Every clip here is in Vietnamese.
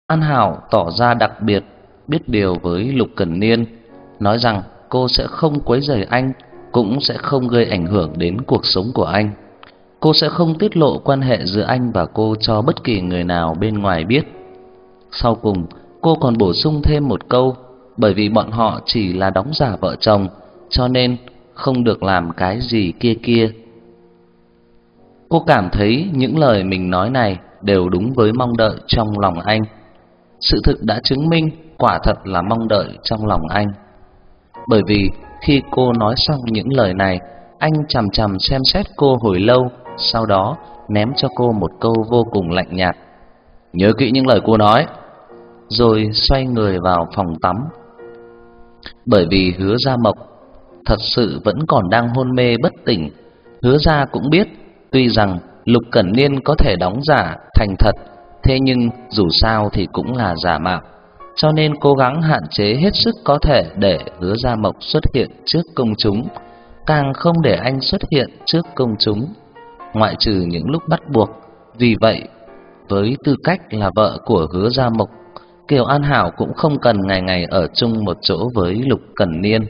An Hảo tỏ ra đặc biệt biết điều với Lục Cẩn Niên, nói rằng cô sẽ không quấy rầy anh, cũng sẽ không gây ảnh hưởng đến cuộc sống của anh. Cô sẽ không tiết lộ quan hệ giữa anh và cô cho bất kỳ người nào bên ngoài biết. Sau cùng, cô còn bổ sung thêm một câu, bởi vì bọn họ chỉ là đóng giả vợ chồng, cho nên không được làm cái gì kia kia. Cô cảm thấy những lời mình nói này đều đúng với mong đợi trong lòng anh. Sự thực đã chứng minh quả thật là mong đợi trong lòng anh. Bởi vì khi cô nói xong những lời này, anh chằm chằm xem xét cô hồi lâu, sau đó ném cho cô một câu vô cùng lạnh nhạt: "Nhớ kỹ những lời cô nói." Rồi xoay người vào phòng tắm. Bởi vì Hứa Gia Mộc thật sự vẫn còn đang hôn mê bất tỉnh, Hứa Gia cũng biết, tuy rằng Lục Cẩn Niên có thể đóng giả thành thật, thế nhưng dù sao thì cũng là giả mạo, cho nên cố gắng hạn chế hết sức có thể để Hứa Gia Mộc xuất hiện trước công chúng, càng không để anh xuất hiện trước công chúng, ngoại trừ những lúc bắt buộc. Vì vậy, với tư cách là vợ của Hứa Gia Mộc, Kiều An Hảo cũng không cần ngày ngày ở chung một chỗ với Lục Cẩn Niên.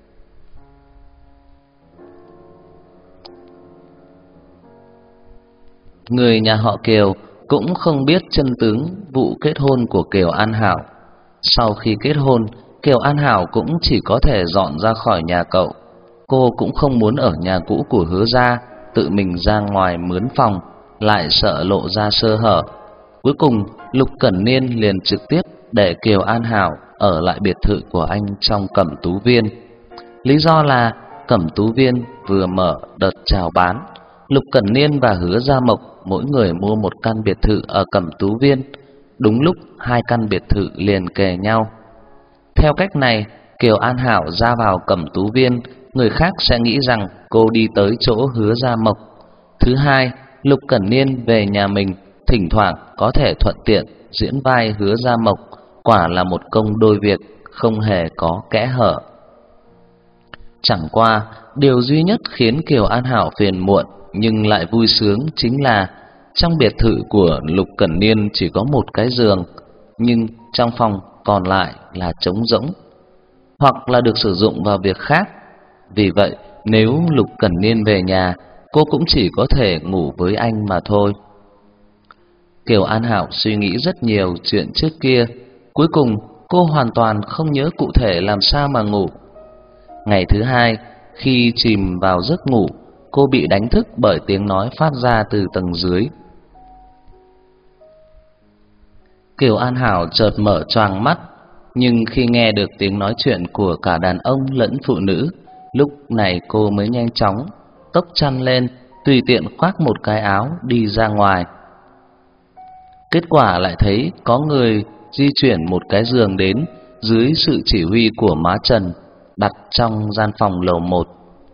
Người nhà họ Kiều cũng không biết chân tướng vụ kết hôn của Kiều An Hảo. Sau khi kết hôn, Kiều An Hảo cũng chỉ có thể dọn ra khỏi nhà cậu. Cô cũng không muốn ở nhà cũ của Hứa Gia, tự mình ra ngoài mướn phòng, lại sợ lộ ra sơ hở. Cuối cùng, Lục Cẩn Niên liền trực tiếp để Kiều An Hảo ở lại biệt thự của anh trong Cẩm Tú Viên. Lý do là Cẩm Tú Viên vừa mở đợt chào bán, Lục Cẩn Niên và Hứa Gia Mộc mỗi người mua một căn biệt thự ở Cẩm Tú Viên. Đúng lúc hai căn biệt thự liền kề nhau. Theo cách này, Kiều An Hảo ra vào Cẩm Tú Viên, người khác sẽ nghĩ rằng cô đi tới chỗ Hứa Gia Mộc. Thứ hai, Lục Cẩn Niên về nhà mình, thỉnh thoảng có thể thuận tiện diễn vai Hứa Gia Mộc, quả là một công đôi việc, không hề có kẽ hở. Chẳng qua, điều duy nhất khiến Kiều An Hảo phiền muộn nhưng lại vui sướng chính là trong biệt thự của Lục Cẩn Niên chỉ có một cái giường, nhưng trong phòng còn lại là trống rỗng, hoặc là được sử dụng vào việc khác. Vì vậy, nếu Lục Cẩn Niên về nhà, cô cũng chỉ có thể ngủ với anh mà thôi. Kiều An Hảo suy nghĩ rất nhiều chuyện trước kia, cuối cùng cô hoàn toàn không nhớ cụ thể làm sao mà ngủ. Ngày thứ hai, khi chìm vào giấc ngủ, cô bị đánh thức bởi tiếng nói phát ra từ tầng dưới. Kiều An Hảo chợt mở choàng mắt, nhưng khi nghe được tiếng nói chuyện của cả đàn ông lẫn phụ nữ, lúc này cô mới nhanh chóng tốc chăn lên, tùy tiện khoác một cái áo đi ra ngoài. Kết quả lại thấy có người di chuyển một cái giường đến dưới sự chỉ huy của má Trần, đặt trong gian phòng lầu 1.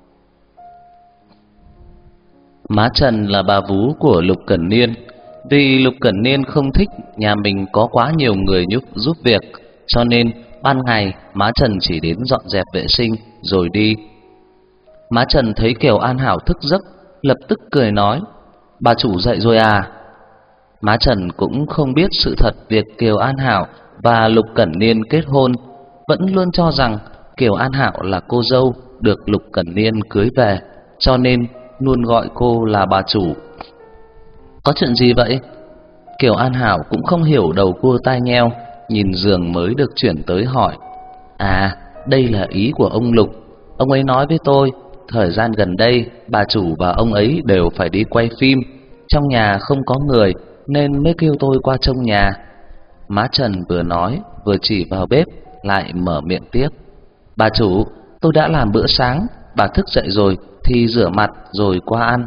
Má Trần là bà vú của Lục Cẩn Niên. Vì Lục Cẩn Niên không thích nhà mình có quá nhiều người giúp việc, cho nên ban ngày má Trần chỉ đến dọn dẹp vệ sinh rồi đi. Má Trần thấy Kiều An Hảo thức giấc, lập tức cười nói: "Bà chủ dậy rồi à?" Má Trần cũng không biết sự thật việc Kiều An Hảo và Lục Cẩn Niên kết hôn, vẫn luôn cho rằng Kiều An Hảo là cô dâu được Lục Cẩn Niên cưới về, cho nên luôn gọi cô là bà chủ. "Có chuyện gì vậy?" Kiều An Hảo cũng không hiểu, đầu cua tai nheo, nhìn giường mới được chuyển tới hỏi: "À, đây là ý của ông Lục. Ông ấy nói với tôi, thời gian gần đây bà chủ và ông ấy đều phải đi quay phim, trong nhà không có người nên mới kêu tôi qua trông nhà." Má Trần vừa nói vừa chỉ vào bếp, lại mở miệng tiếp: "Bà chủ, tôi đã làm bữa sáng, bà thức dậy rồi thì rửa mặt rồi qua ăn."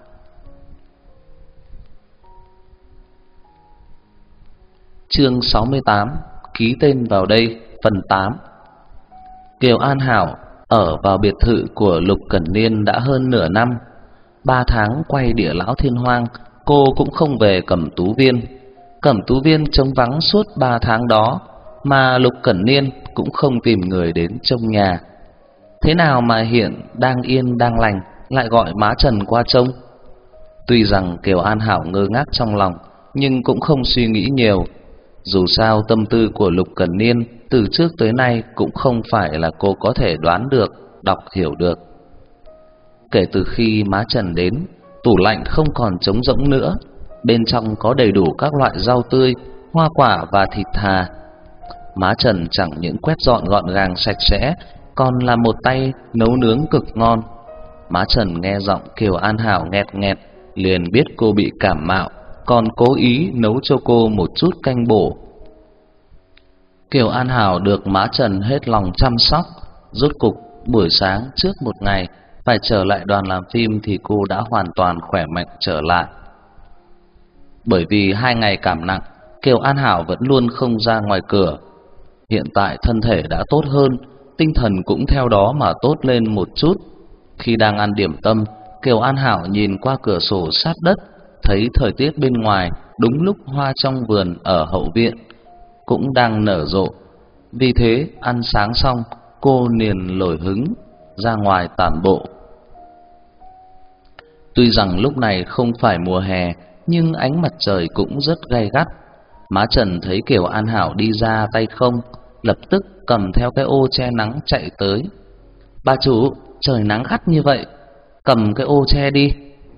Chương 68: Ký tên vào đây, phần 8. Kiều An Hảo ở vào biệt thự của Lục Cẩn Niên đã hơn nửa năm. 3 tháng quay Địa Lão Thiên Hoang, cô cũng không về Cẩm Tú Viên. Cẩm Tú Viên trống vắng suốt 3 tháng đó, mà Lục Cẩn Niên cũng không tìm người đến trông nhà. Thế nào mà hiện đang yên đang lành lại gọi má Trần qua trông? Tuy rằng Kiều An Hảo ngơ ngác trong lòng, nhưng cũng không suy nghĩ nhiều. Dù sao tâm tư của Lục Cẩn Niên từ trước tới nay cũng không phải là cô có thể đoán được, đọc hiểu được. Kể từ khi má Trần đến, tủ lạnh không còn trống rỗng nữa, bên trong có đầy đủ các loại rau tươi, hoa quả và thịt thà. Má Trần chẳng những quét dọn gọn gàng sạch sẽ, còn là một tay nấu nướng cực ngon. Má Trần nghe giọng Kiều An Hảo nghẹt nghẹt, liền biết cô bị cảm mạo, còn cố ý nấu cho cô một chút canh bổ. Kiều An Hảo được má Trần hết lòng chăm sóc. Rốt cục buổi sáng trước một ngày phải trở lại đoàn làm phim thì cô đã hoàn toàn khỏe mạnh trở lại. Bởi vì 2 ngày cảm nặng, Kiều An Hảo vẫn luôn không ra ngoài cửa. Hiện tại thân thể đã tốt hơn, tinh thần cũng theo đó mà tốt lên một chút. Khi đang ăn điểm tâm, Kiều An Hảo nhìn qua cửa sổ sát đất, thấy thời tiết bên ngoài đúng lúc hoa trong vườn ở hậu viện cũng đang nở rộ. Vì thế ăn sáng xong, cô liền nổi hứng ra ngoài tản bộ. Tuy rằng lúc này không phải mùa hè, nhưng ánh mặt trời cũng rất gay gắt. Má Trần thấy Kiều An Hảo đi ra tay không, lập tức cầm theo cái ô che nắng chạy tới. "Bà chủ, trời nắng gắt như vậy, cầm cái ô che đi."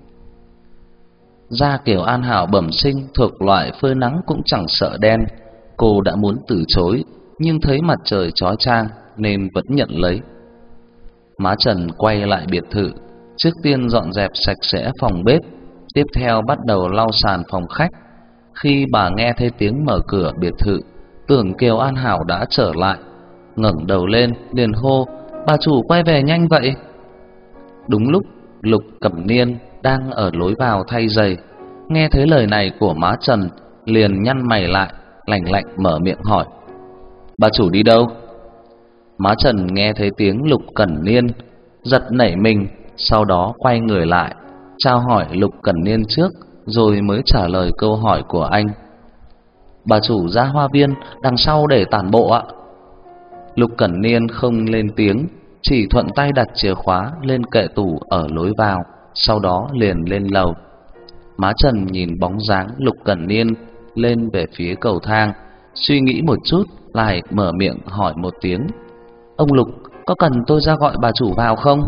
Da Kiều An Hảo bẩm sinh thuộc loại phơi nắng cũng chẳng sợ đen. Cô đã muốn từ chối, nhưng thấy mặt trời chói chang nên vẫn nhận lấy. Má Trần quay lại biệt thự, trước tiên dọn dẹp sạch sẽ phòng bếp, tiếp theo bắt đầu lau sàn phòng khách. Khi bà nghe thấy tiếng mở cửa biệt thự, tưởng Kiều An Hảo đã trở lại, ngẩng đầu lên liền hô: "Bà chủ quay về nhanh vậy." Đúng lúc Lục Cẩm Niên đang ở lối vào thay giày, nghe thấy lời này của má Trần liền nhăn mày lại, lạnh lạnh mở miệng hỏi: "Bà chủ đi đâu?" Má Trần nghe thấy tiếng Lục Cẩn Niên, giật nảy mình, sau đó quay người lại, chào hỏi Lục Cẩn Niên trước, rồi mới trả lời câu hỏi của anh. "Bà chủ ra hoa viên đằng sau để tản bộ ạ." Lục Cẩn Niên không lên tiếng, chỉ thuận tay đặt chìa khóa lên kệ tủ ở lối vào, sau đó liền lên lầu. Má Trần nhìn bóng dáng Lục Cẩn Niên lên về phía cầu thang, suy nghĩ một chút lại mở miệng hỏi một tiếng: "Ông Lục, có cần tôi ra gọi bà chủ vào không?"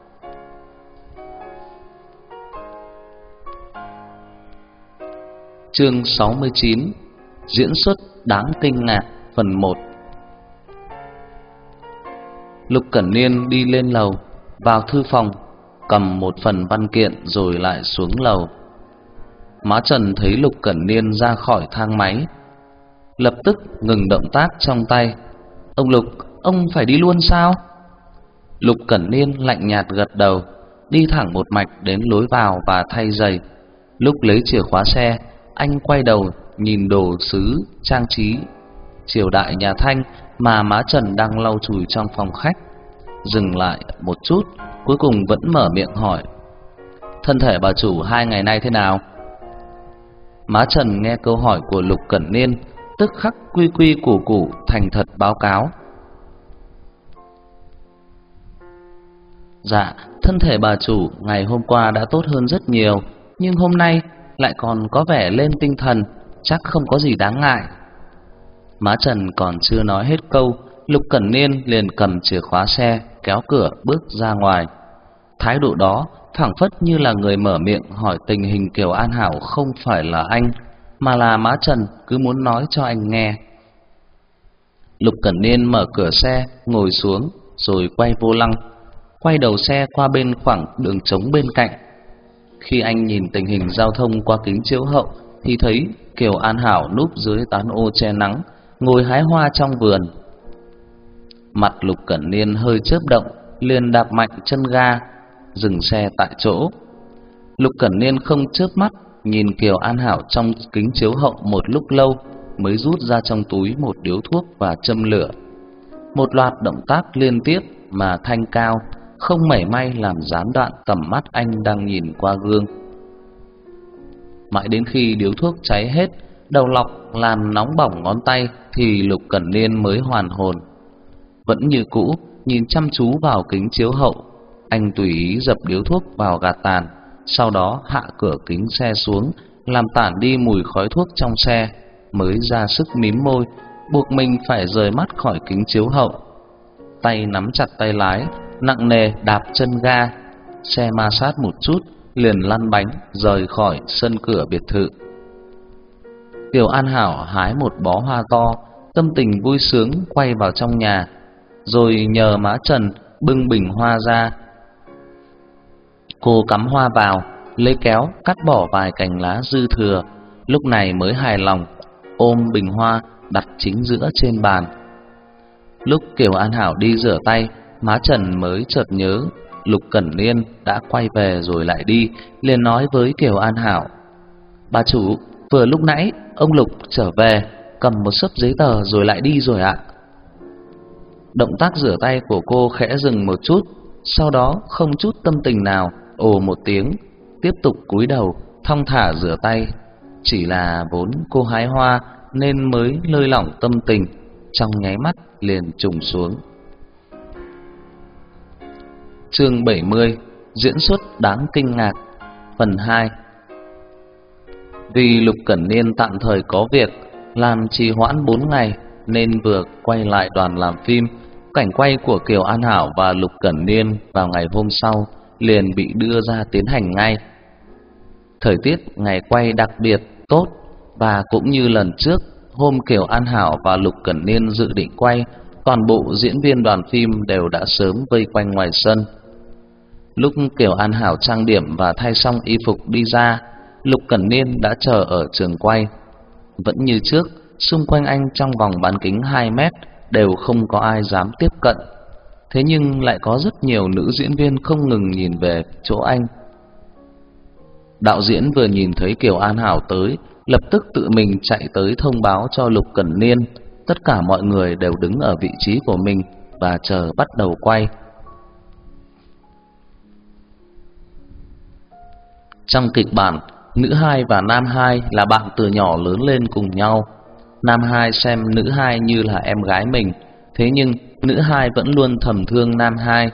Chương 69: Diễn xuất đáng kinh ngạc phần 1. Lục Cẩn Niên đi lên lầu, vào thư phòng, cầm một phần văn kiện rồi lại xuống lầu. Má Trần thấy Lục Cẩn Niên ra khỏi thang máy, lập tức ngừng động tác trong tay. "Ông Lục, ông phải đi luôn sao?" Lục Cẩn Niên lạnh nhạt gật đầu, đi thẳng một mạch đến lối vào và thay giày. Lúc lấy chìa khóa xe, anh quay đầu nhìn đồ sứ trang trí triều đại nhà Thanh mà má Trần đang lau chùi trong phòng khách, dừng lại một chút, cuối cùng vẫn mở miệng hỏi: "Thân thể bà chủ 2 ngày nay thế nào?" Má Trần nghe câu hỏi của Lục Cẩn Niên, tức khắc quy quy củ củ thành thật báo cáo: "Dạ, thân thể bà chủ ngày hôm qua đã tốt hơn rất nhiều, nhưng hôm nay lại còn có vẻ lên tinh thần, chắc không có gì đáng ngại." Má Trần còn chưa nói hết câu, Lục Cẩn Niên liền cầm chìa khóa xe, kéo cửa bước ra ngoài. Thái độ đó phảng phất như là người mở miệng hỏi tình hình Kiều An Hảo không phải là anh, mà là má Trần cứ muốn nói cho anh nghe. Lục Cẩn Niên mở cửa xe, ngồi xuống, rồi quay vô lăng, quay đầu xe qua bên khoảng đường trống bên cạnh. Khi anh nhìn tình hình giao thông qua kính chiếu hậu thì thấy Kiều An Hảo núp dưới tán ô che nắng, ngồi hái hoa trong vườn. Mặt Lục Cẩn Niên hơi chớp động, liền đạp mạnh chân ga, dừng xe tại chỗ. Lục Cẩn Niên không chớp mắt nhìn Kiều An Hảo trong kính chiếu hậu một lúc lâu, mới rút ra trong túi một điếu thuốc và châm lửa. Một loạt động tác liên tiếp mà thanh cao, không mảy may làm gián đoạn tầm mắt anh đang nhìn qua gương. Mãi đến khi điếu thuốc cháy hết, đầu lọc làm nóng bỏng ngón tay thì Lục Cẩn Niên mới hoàn hồn. Vẫn như cũ, nhìn chăm chú vào kính chiếu hậu, anh tùy ý dập điếu thuốc vào gạt tàn, sau đó hạ cửa kính xe xuống, làm tản đi mùi khói thuốc trong xe, mới ra sức mím môi, buộc mình phải rời mắt khỏi kính chiếu hậu. Tay nắm chặt tay lái, nặng nề đạp chân ga. Xe ma sát một chút, liền lăn bánh rời khỏi sân cửa biệt thự. Kiều An Hảo hái một bó hoa to, tâm tình vui sướng quay vào trong nhà, rồi nhờ má Trần bưng bình hoa ra. Cô cắm hoa vào, lấy kéo cắt bỏ vài cành lá dư thừa, lúc này mới hài lòng ôm bình hoa đặt chính giữa trên bàn. Lúc Kiều An Hảo đi rửa tay, má Trần mới chợt nhớ Lục Cẩn Niên đã quay về rồi lại đi, liền nói với Kiều An Hảo: "Bà chủ, vừa lúc nãy ông Lục trở về, cầm một xấp giấy tờ rồi lại đi rồi ạ." Động tác rửa tay của cô khẽ dừng một chút, sau đó không chút tâm tình nào, ồ một tiếng, tiếp tục cúi đầu thong thả rửa tay. Chỉ là vốn cô hái hoa nên mới lơi lỏng tâm tình, trong nháy mắt liền trùng xuống. Chương 70: Diễn xuất đáng kinh ngạc, phần 2. Vì Lục Cẩn Niên tạm thời có việc, làm trì hoãn 4 ngày nên vừa quay lại đoàn làm phim, cảnh quay của Kiều An Hảo và Lục Cẩn Niên vào ngày hôm sau liền bị đưa ra tiến hành ngay. Thời tiết ngày quay đặc biệt tốt, và cũng như lần trước, hôm Kiều An Hảo và Lục Cẩn Niên dự định quay, toàn bộ diễn viên đoàn phim đều đã sớm vây quanh ngoài sân. Lúc Kiều An Hảo trang điểm và thay xong y phục đi ra, Lục Cẩn Niên đã chờ ở trường quay. Vẫn như trước, xung quanh anh trong vòng bán kính 2 mét đều không có ai dám tiếp cận. Thế nhưng lại có rất nhiều nữ diễn viên không ngừng nhìn về chỗ anh. Đạo diễn vừa nhìn thấy Kiều An Hảo tới, lập tức tự mình chạy tới thông báo cho Lục Cẩn Niên. Tất cả mọi người đều đứng ở vị trí của mình và chờ bắt đầu quay. Trong kịch bản, nữ hai và nam hai là bạn từ nhỏ lớn lên cùng nhau. Nam hai xem nữ hai như là em gái mình, thế nhưng nữ hai vẫn luôn thầm thương nam hai.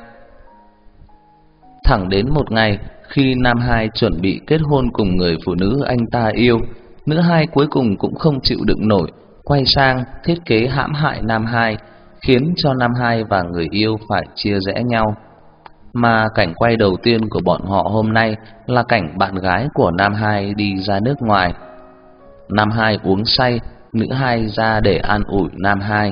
Thẳng đến một ngày, khi nam hai chuẩn bị kết hôn cùng người phụ nữ anh ta yêu, nữ hai cuối cùng cũng không chịu đựng nổi, quay sang thiết kế hãm hại nam hai, khiến cho nam hai và người yêu phải chia rẽ nhau. Mà cảnh quay đầu tiên của bọn họ hôm nay là cảnh bạn gái của nam hai đi ra nước ngoài. Nam hai uống say, nữ hai ra để an ủi nam hai.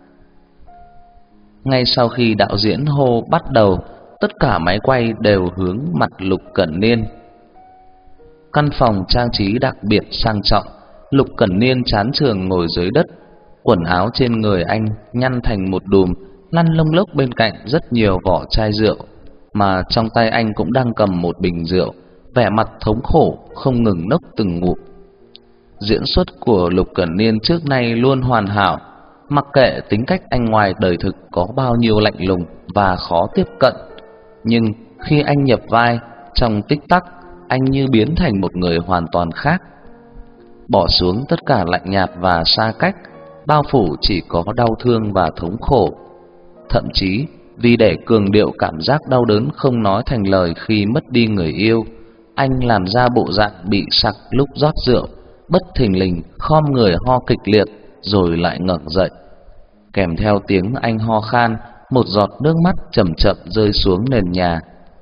Ngay sau khi đạo diễn hô bắt đầu, tất cả máy quay đều hướng mặt Lục Cẩn Niên. Căn phòng trang trí đặc biệt sang trọng, Lục Cẩn Niên chán chường ngồi dưới đất, quần áo trên người anh nhăn thành một đùm, lăn lông lốc bên cạnh rất nhiều vỏ chai rượu, mà trong tay anh cũng đang cầm một bình rượu, vẻ mặt thống khổ không ngừng nốc từng ngụm. Diễn xuất của Lục Cẩn Niên trước nay luôn hoàn hảo, mặc kệ tính cách anh ngoài đời thực có bao nhiêu lạnh lùng và khó tiếp cận, nhưng khi anh nhập vai, trong tích tắc anh như biến thành một người hoàn toàn khác. Bỏ xuống tất cả lạnh nhạt và xa cách, bao phủ chỉ có đau thương và thống khổ. Thậm chí vì để cường điệu cảm giác đau đớn không nói thành lời khi mất đi người yêu, anh làm ra bộ dạng bị sặc lúc rót rượu, bất thình lình khom người ho kịch liệt rồi lại ngẩng dậy. Kèm theo tiếng anh ho khan, một giọt nước mắt chậm chậm rơi xuống nền nhà.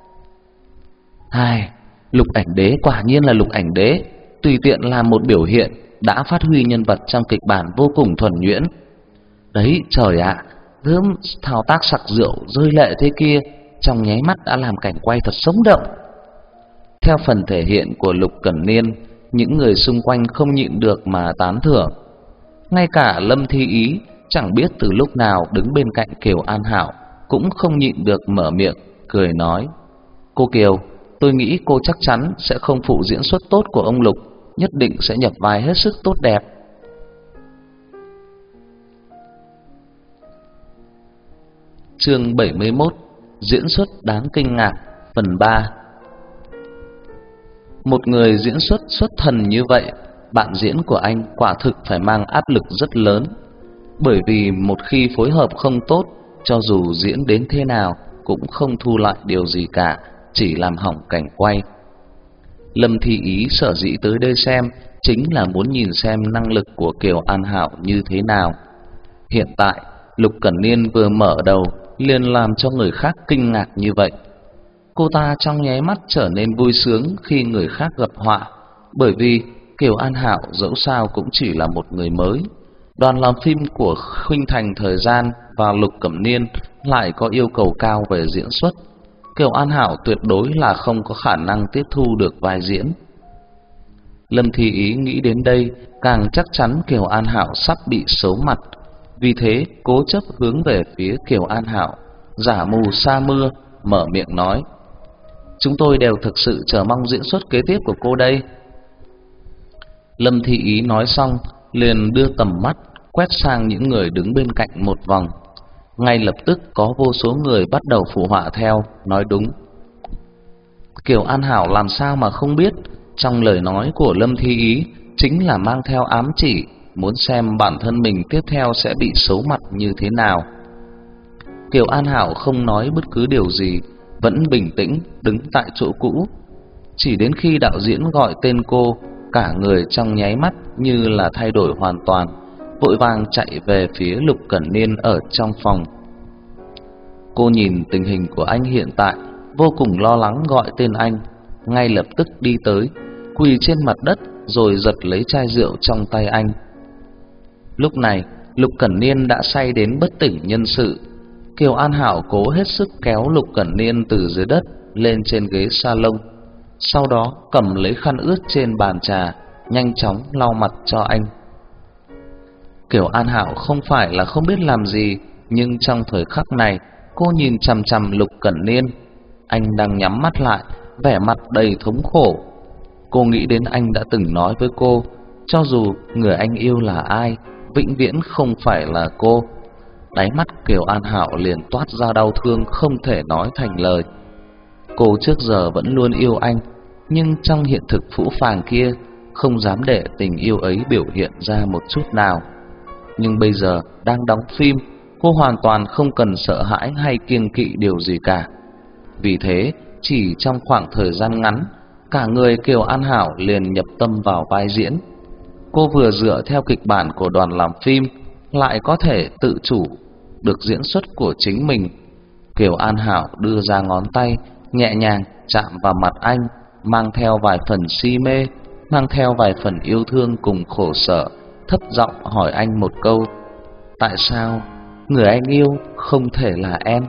Hai, Lục Ảnh Đế quả nhiên là Lục Ảnh Đế, tùy tiện làm một biểu hiện đã phát huy nhân vật trong kịch bản vô cùng thuần nhuyễn. Đấy trời ạ, gớm thao tác sặc rượu rơi lệ thế kia, trong nháy mắt đã làm cảnh quay thật sống động. Theo phần thể hiện của Lục Cẩn Niên, những người xung quanh không nhịn được mà tán thưởng. Ngay cả Lâm Thi Ý chẳng biết từ lúc nào đứng bên cạnh Kiều An Hảo cũng không nhịn được mở miệng cười nói: "Cô Kiều, tôi nghĩ cô chắc chắn sẽ không phụ diễn xuất tốt của ông Lục, nhất định sẽ nhập vai hết sức tốt đẹp." Chương 71: Diễn xuất đáng kinh ngạc, phần 3. Một người diễn xuất xuất thần như vậy, bạn diễn của anh quả thực phải mang áp lực rất lớn. Bởi vì một khi phối hợp không tốt, cho dù diễn đến thế nào cũng không thu lại điều gì cả, chỉ làm hỏng cảnh quay. Lâm Thi Ý sở dĩ tới đây xem chính là muốn nhìn xem năng lực của Kiều An Hảo như thế nào. Hiện tại, Lục Cẩn Niên vừa mở đầu liền làm cho người khác kinh ngạc như vậy. Cô ta trong nháy mắt trở nên vui sướng khi người khác gặp họa, bởi vì Kiều An Hảo dẫu sao cũng chỉ là một người mới. Đoàn làm phim của Khuynh Thành thời gian và Lục Cẩm Niên lại có yêu cầu cao về diễn xuất. Kiều An Hảo tuyệt đối là không có khả năng tiếp thu được vai diễn. Lâm Thi Ý nghĩ đến đây, càng chắc chắn Kiều An Hảo sắp bị xấu mặt, vì thế cố chấp hướng về phía Kiều An Hảo, giả mù sa mưa, mở miệng nói: "Chúng tôi đều thực sự chờ mong diễn xuất kế tiếp của cô đây." Lâm Thi Ý nói xong, liền đưa tầm mắt quét sang những người đứng bên cạnh một vòng. Ngay lập tức có vô số người bắt đầu phụ họa theo, nói đúng. Kiều An Hảo làm sao mà không biết, trong lời nói của Lâm Thi Ý chính là mang theo ám chỉ, muốn xem bản thân mình tiếp theo sẽ bị xấu mặt như thế nào. Kiều An Hảo không nói bất cứ điều gì, vẫn bình tĩnh đứng tại chỗ cũ. Chỉ đến khi đạo diễn gọi tên cô, cả người trong nháy mắt như là thay đổi hoàn toàn, vội vàng chạy về phía Lục Cẩn Niên ở trong phòng. Cô nhìn tình hình của anh hiện tại, vô cùng lo lắng gọi tên anh, ngay lập tức đi tới, quỳ trên mặt đất rồi giật lấy chai rượu trong tay anh. Lúc này, Lục Cẩn Niên đã say đến bất tỉnh nhân sự. Kiều An Hảo cố hết sức kéo Lục Cẩn Niên từ dưới đất lên trên ghế salon, sau đó cầm lấy khăn ướt trên bàn trà, nhanh chóng lau mặt cho anh. Kiều An Hảo không phải là không biết làm gì, nhưng trong thời khắc này, cô nhìn chằm chằm Lục Cẩn Niên. Anh đang nhắm mắt lại, vẻ mặt đầy thống khổ. Cô nghĩ đến anh đã từng nói với cô, cho dù người anh yêu là ai, vĩnh viễn không phải là cô. Đáy mắt Kiều An Hảo liền toát ra đau thương không thể nói thành lời. Cô trước giờ vẫn luôn yêu anh, nhưng trong hiện thực phũ phàng kia, không dám để tình yêu ấy biểu hiện ra một chút nào. Nhưng bây giờ đang đóng phim, cô hoàn toàn không cần sợ hãi hay kiêng kỵ điều gì cả. Vì thế, chỉ trong khoảng thời gian ngắn, cả người Kiều An Hảo liền nhập tâm vào vai diễn. Cô vừa dựa theo kịch bản của đoàn làm phim, lại có thể tự chủ được diễn xuất của chính mình. Kiều An Hảo đưa ra ngón tay, nhẹ nhàng chạm vào mặt anh, mang theo vài phần si mê, mang theo vài phần yêu thương cùng khổ sở, thấp giọng hỏi anh một câu: "Tại sao người anh yêu không thể là em?"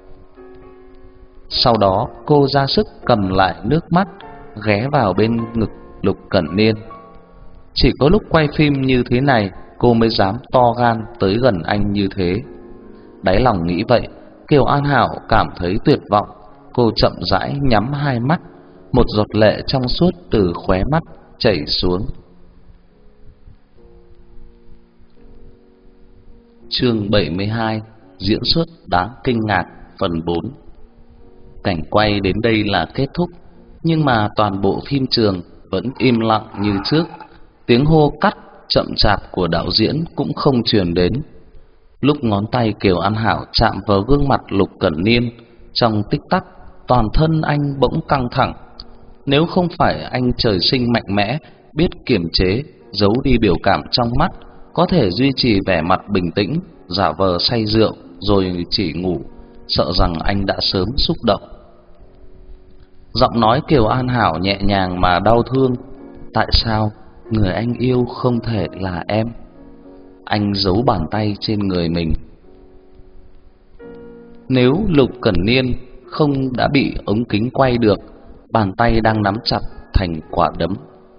Sau đó cô ra sức cầm lại nước mắt, ghé vào bên ngực Lục Cẩn Niên. Chỉ có lúc quay phim như thế này, cô mới dám to gan tới gần anh như thế. Đáy lòng nghĩ vậy, Kiều An Hảo cảm thấy tuyệt vọng. Cô chậm rãi nhắm hai mắt, một giọt lệ trong suốt từ khóe mắt chảy xuống. Chương 72: Diễn xuất đáng kinh ngạc phần 4. Cảnh quay đến đây là kết thúc, nhưng mà toàn bộ phim trường vẫn im lặng như trước. Tiếng hô cắt chậm chạp của đạo diễn cũng không truyền đến. Lúc ngón tay Kiều An Hảo chạm vào gương mặt Lục Cẩn Niên, trong tích tắc toàn thân anh bỗng căng thẳng. Nếu không phải anh trời sinh mạnh mẽ, biết kiềm chế, giấu đi biểu cảm trong mắt, có thể duy trì vẻ mặt bình tĩnh, giả vờ say rượu rồi chỉ ngủ, sợ rằng anh đã sớm xúc động. Giọng nói Kiều An Hảo nhẹ nhàng mà đau thương: "Tại sao người anh yêu không thể là em?" Anh giấu bàn tay trên người mình. Nếu Lục Cẩn Niên không đã bị ống kính quay được, bàn tay đang nắm chặt thành quả đấm.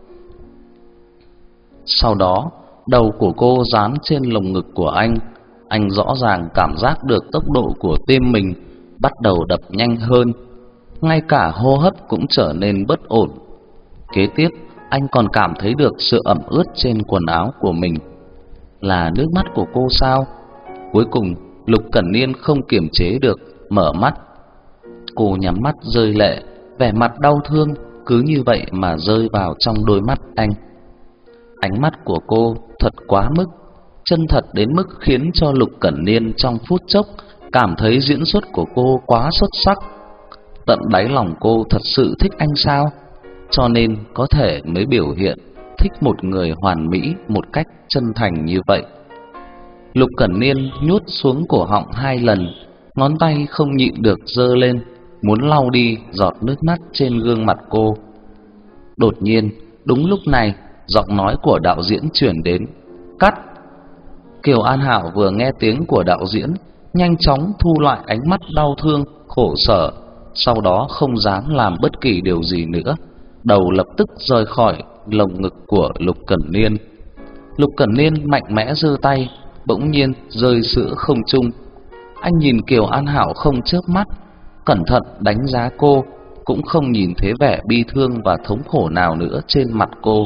Sau đó, đầu của cô dán trên lồng ngực của anh rõ ràng cảm giác được tốc độ của tim mình bắt đầu đập nhanh hơn, ngay cả hô hấp cũng trở nên bất ổn. Kế tiếp, anh còn cảm thấy được sự ẩm ướt trên quần áo của mình. Là nước mắt của cô sao? Cuối cùng, Lục Cẩn Niên không kiềm chế được, mở mắt. Cô nhắm mắt rơi lệ, vẻ mặt đau thương cứ như vậy mà rơi vào trong đôi mắt anh. Ánh mắt của cô thật quá mức, chân thật đến mức khiến cho Lục Cẩn Niên trong phút chốc cảm thấy diễn xuất của cô quá xuất sắc. Tận đáy lòng cô thật sự thích anh sao? Cho nên có thể mới biểu hiện thích một người hoàn mỹ một cách chân thành như vậy. Lục Cẩn Niên nhút xuống cổ họng 2 lần, ngón tay không nhịn được giơ lên, muốn lau đi giọt nước mắt trên gương mặt cô. Đột nhiên, đúng lúc này, giọng nói của đạo diễn truyền đến: "Cắt!" Kiều An Hảo vừa nghe tiếng của đạo diễn, nhanh chóng thu lại ánh mắt đau thương, khổ sở, sau đó không dám làm bất kỳ điều gì nữa, đầu lập tức rời khỏi lồng ngực của Lục Cẩn Niên. Lục Cẩn Niên mạnh mẽ giơ tay, bỗng nhiên rơi giữa không trung. Anh nhìn Kiều An Hảo không chớp mắt, cẩn thận đánh giá cô, cũng không nhìn thấy vẻ bi thương và thống khổ nào nữa trên mặt cô.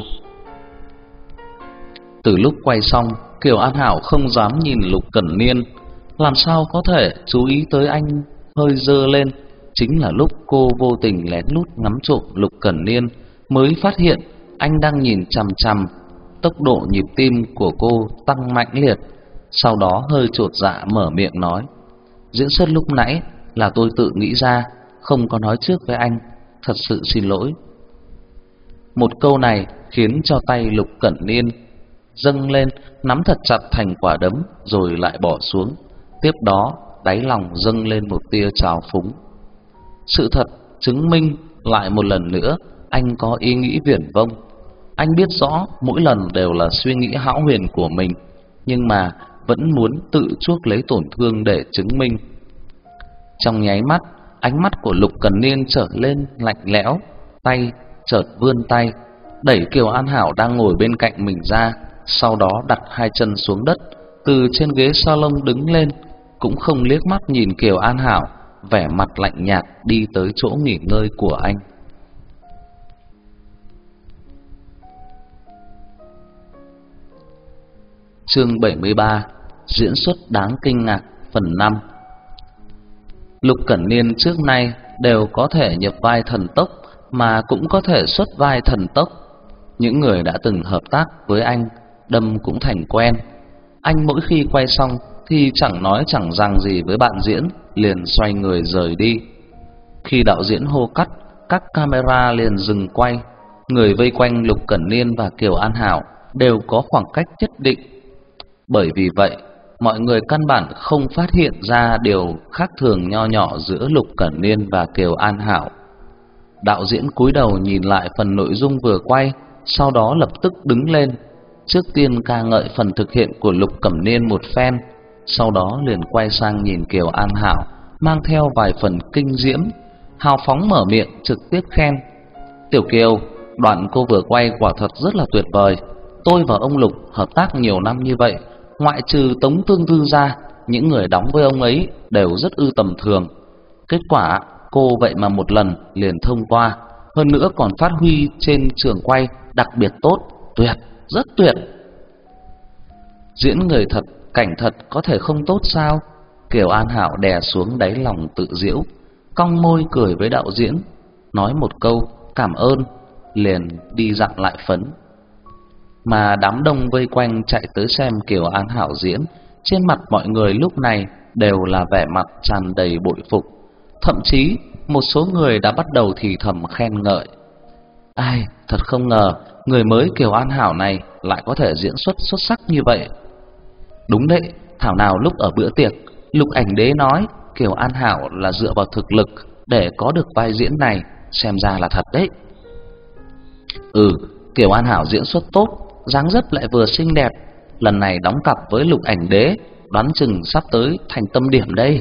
Từ lúc quay xong, Kiều An Hảo không dám nhìn Lục Cẩn Niên, làm sao có thể chú ý tới anh hơi dơ lên. Chính là lúc cô vô tình lén lút ngắm trộm Lục Cẩn Niên mới phát hiện anh đang nhìn chằm chằm. Tốc độ nhịp tim của cô tăng mãnh liệt, sau đó hơi chột dạ mở miệng nói: "Diễn xuất lúc nãy là tôi tự nghĩ ra, không có nói trước với anh, thật sự xin lỗi." Một câu này khiến cho tay Lục Cẩn Niên dâng lên, nắm thật chặt thành quả đấm rồi lại bỏ xuống. Tiếp đó, đáy lòng dâng lên một tia trào phúng. Sự thật chứng minh lại một lần nữa anh có ý nghĩ viển vông. Anh biết rõ mỗi lần đều là suy nghĩ hão huyền của mình, nhưng mà vẫn muốn tự chuốc lấy tổn thương để chứng minh. Trong nháy mắt, ánh mắt của Lục Cẩn Niên trở lên lạnh lẽo, tay chợt vươn tay đẩy Kiều An Hảo đang ngồi bên cạnh mình ra, sau đó đặt 2 chân xuống đất, từ trên ghế salon đứng lên, cũng không liếc mắt nhìn Kiều An Hảo, vẻ mặt lạnh nhạt đi tới chỗ nghỉ ngơi của anh. Chương 73: Diễn xuất đáng kinh ngạc phần 5. Lục Cẩn Niên trước nay đều có thể nhập vai thần tốc, mà cũng có thể xuất vai thần tốc. Những người đã từng hợp tác với anh đâm cũng thành quen. Anh mỗi khi quay xong thì chẳng nói chẳng rằng gì với bạn diễn, liền xoay người rời đi. Khi đạo diễn hô cắt, các camera liền dừng quay. Người vây quanh Lục Cẩn Niên và Kiều An Hảo đều có khoảng cách nhất định. Bởi vì vậy, mọi người căn bản không phát hiện ra điều khác thường nho nhỏ giữa Lục Cẩn Niên và Kiều An Hảo. Đạo diễn cúi đầu nhìn lại phần nội dung vừa quay, sau đó lập tức đứng lên, trước tiên ca ngợi phần thực hiện của Lục Cẩn Niên một phen, sau đó liền quay sang nhìn Kiều An Hảo, mang theo vài phần kinh diễm, hào phóng mở miệng trực tiếp khen: "Tiểu Kiều, đoạn cô vừa quay quả thật rất là tuyệt vời. Tôi và ông Lục hợp tác nhiều năm như vậy, ngoại trừ Tống Tương Tư ra, những người đóng với ông ấy đều rất ư tầm thường. Kết quả cô vậy mà một lần liền thông qua, hơn nữa còn phát huy trên trường quay đặc biệt tốt, tuyệt, rất tuyệt." Diễn người thật, cảnh thật có thể không tốt sao? Kiều An Hảo đè xuống đáy lòng tự giễu, cong môi cười với đạo diễn, nói một câu cảm ơn, liền đi dặn lại phấn. Mà đám đông vây quanh chạy tới xem Kiều An Hảo diễn, trên mặt mọi người lúc này đều là vẻ mặt tràn đầy bội phục. Thậm chí một số người đã bắt đầu thì thầm khen ngợi: "Ai, thật không ngờ người mới Kiều An Hảo này lại có thể diễn xuất xuất sắc như vậy." Đúng đấy, thảo nào lúc ở bữa tiệc, Lục Ảnh Đế nói Kiều An Hảo là dựa vào thực lực để có được vai diễn này, xem ra là thật đấy. Kiều An Hảo diễn xuất tốt, dáng dấp lại vừa xinh đẹp, lần này đóng cặp với Lục Ảnh Đế, đoán chừng sắp tới thành tâm điểm đây.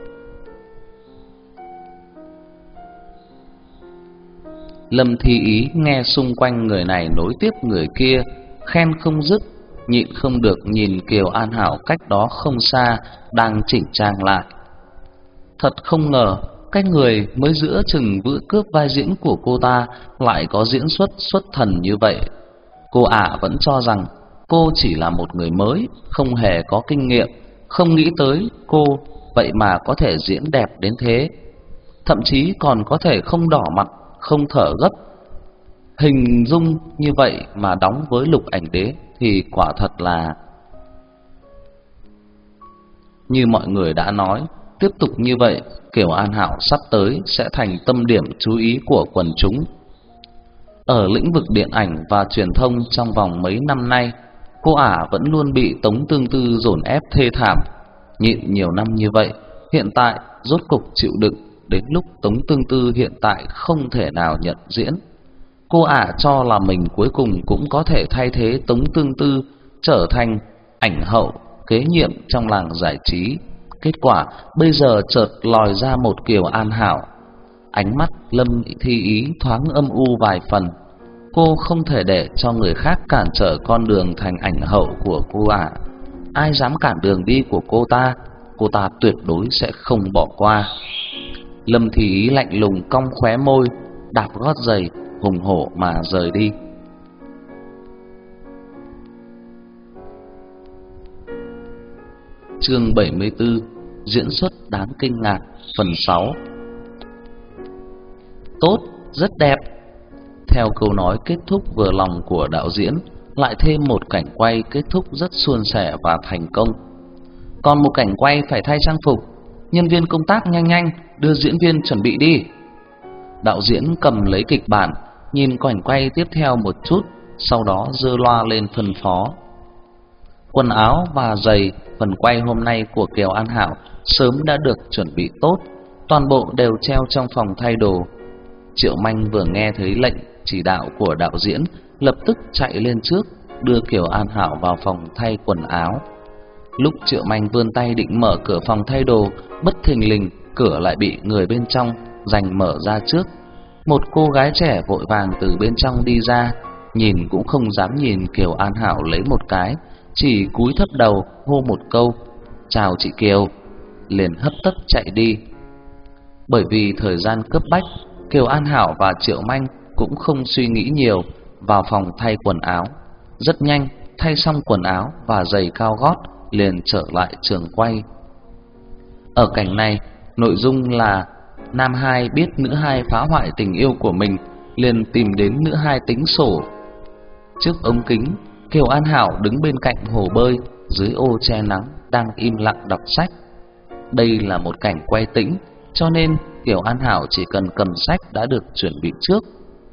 Lâm Thi Ý nghe xung quanh người này nối tiếp người kia, khen không dứt, nhịn không được nhìn Kiều An Hảo cách đó không xa đang chỉnh trang lại. Thật không ngờ, cái người mới giữa chừng vừa cướp vai diễn của cô ta lại có diễn xuất xuất thần như vậy. Cô ả vẫn cho rằng cô chỉ là một người mới, không hề có kinh nghiệm, không nghĩ tới cô vậy mà có thể diễn đẹp đến thế, thậm chí còn có thể không đỏ mặt, không thở gấp. Hình dung như vậy mà đóng với Lục Ảnh Đế thì quả thật là... Như mọi người đã nói, tiếp tục như vậy, Kiều An Hảo sắp tới sẽ thành tâm điểm chú ý của quần chúng. Ở lĩnh vực điện ảnh và truyền thông trong vòng mấy năm nay, cô ả vẫn luôn bị Tống Tương Tư dồn ép thê thảm. Nhịn nhiều năm như vậy, hiện tại rốt cục chịu đựng, đến lúc Tống Tương Tư hiện tại không thể nào nhận diễn. Cô ả cho là mình cuối cùng cũng có thể thay thế Tống Tương Tư trở thành ảnh hậu kế nhiệm trong làng giải trí. Kết quả bây giờ chợt lòi ra một Kiều An Hảo. Ánh mắt Lâm Thi Ý thoáng âm u vài phần. Cô không thể để cho người khác cản trở con đường thành ảnh hậu của cô ả. Ai dám cản đường đi của cô ta tuyệt đối sẽ không bỏ qua. Lâm Thi Ý lạnh lùng cong khóe môi, đạp gót giày hùng hổ mà rời đi. Chương 74: Diễn xuất đáng kinh ngạc, phần 6. Tốt, rất đẹp. Theo câu nói kết thúc vừa lòng của đạo diễn, lại thêm một cảnh quay kết thúc rất suôn sẻ và thành công. Còn một cảnh quay phải thay trang phục, nhân viên công tác nhanh nhanh đưa diễn viên chuẩn bị đi. Đạo diễn cầm lấy kịch bản, nhìn cảnh quay tiếp theo một chút, sau đó giơ loa lên phân phó. Quần áo và giày phần quay hôm nay của Kiều An Hảo sớm đã được chuẩn bị tốt, toàn bộ đều treo trong phòng thay đồ. Triệu Manh vừa nghe thấy lệnh chỉ đạo của đạo diễn, lập tức chạy lên trước, đưa Kiều An Hảo vào phòng thay quần áo. Lúc Triệu Manh vươn tay định mở cửa phòng thay đồ, bất thình lình cửa lại bị người bên trong giành mở ra trước. Một cô gái trẻ vội vàng từ bên trong đi ra, nhìn cũng không dám nhìn Kiều An Hảo lấy một cái, chỉ cúi thấp đầu hô một câu: "Chào chị Kiều", liền hấp tấp chạy đi. Bởi vì thời gian cấp bách, Kiều An Hảo và Triệu Manh cũng không suy nghĩ nhiều, vào phòng thay quần áo. Rất nhanh thay xong quần áo và giày cao gót, liền trở lại trường quay. Ở cảnh này, nội dung là nam hai biết nữ hai phá hoại tình yêu của mình, liền tìm đến nữ hai tính sổ. Trước ống kính, Kiều An Hảo đứng bên cạnh hồ bơi, dưới ô che nắng đang im lặng đọc sách. Đây là một cảnh quay tĩnh, cho nên Kiều An Hảo chỉ cần cầm sách đã được chuẩn bị trước.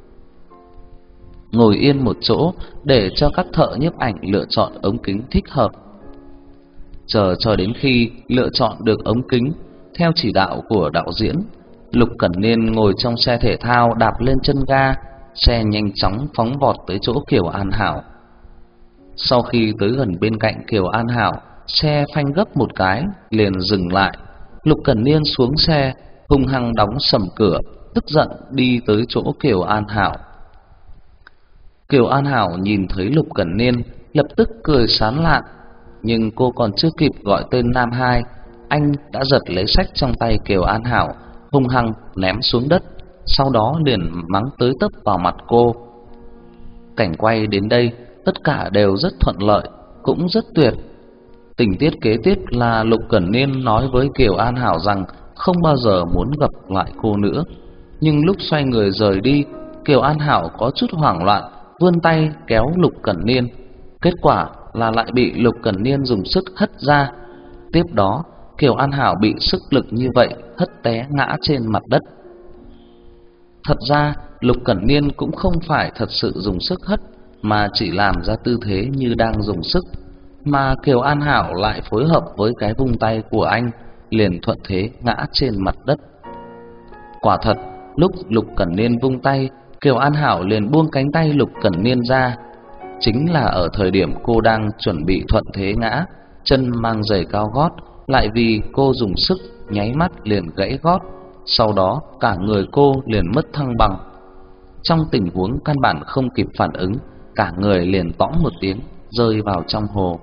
Ngồi yên một chỗ để cho các thợ nhiếp ảnh lựa chọn ống kính thích hợp. Chờ cho đến khi lựa chọn được ống kính, theo chỉ đạo của đạo diễn, Lục Cẩn Niên ngồi trong xe thể thao đạp lên chân ga, xe nhanh chóng phóng vọt tới chỗ Kiều An Hảo. Sau khi tới gần bên cạnh Kiều An Hảo, xe phanh gấp một cái, liền dừng lại. Lục Cẩn Niên xuống xe, hung hăng đóng sầm cửa, tức giận đi tới chỗ Kiều An Hảo. Kiều An Hảo nhìn thấy Lục Cẩn Niên, lập tức cười sán lạn, nhưng cô còn chưa kịp gọi tên nam hai, anh đã giật lấy sách trong tay Kiều An Hảo, hung hăng ném xuống đất, sau đó liền mắng tới tấp vào mặt cô. Cảnh quay đến đây, tất cả đều rất thuận lợi, cũng rất tuyệt. Tình tiết kế tiếp là Lục Cẩn Niên nói với Kiều An Hảo rằng không bao giờ muốn gặp lại cô nữa. Nhưng lúc xoay người rời đi, Kiều An Hảo có chút hoảng loạn, vươn tay kéo Lục Cẩn Niên. Kết quả là lại bị Lục Cẩn Niên dùng sức hất ra. Tiếp đó, Kiều An Hảo bị sức lực như vậy hất té ngã trên mặt đất. Thật ra, Lục Cẩn Niên cũng không phải thật sự dùng sức hất, mà chỉ làm ra tư thế như đang dùng sức, mà Kiều An Hảo lại phối hợp với cái vung tay của anh, liền thuận thế ngã trên mặt đất. Quả thật, lúc Lục Cẩn Niên vung tay, Kiều An Hảo liền buông cánh tay Lục Cẩn Niên ra. Chính là ở thời điểm cô đang chuẩn bị thuận thế ngã, chân mang giày cao gót, lại vì cô dùng sức nháy mắt liền gãy gót, sau đó cả người cô liền mất thăng bằng. Trong tình huống căn bản không kịp phản ứng, cả người liền tõng một tiếng rơi vào trong hồ.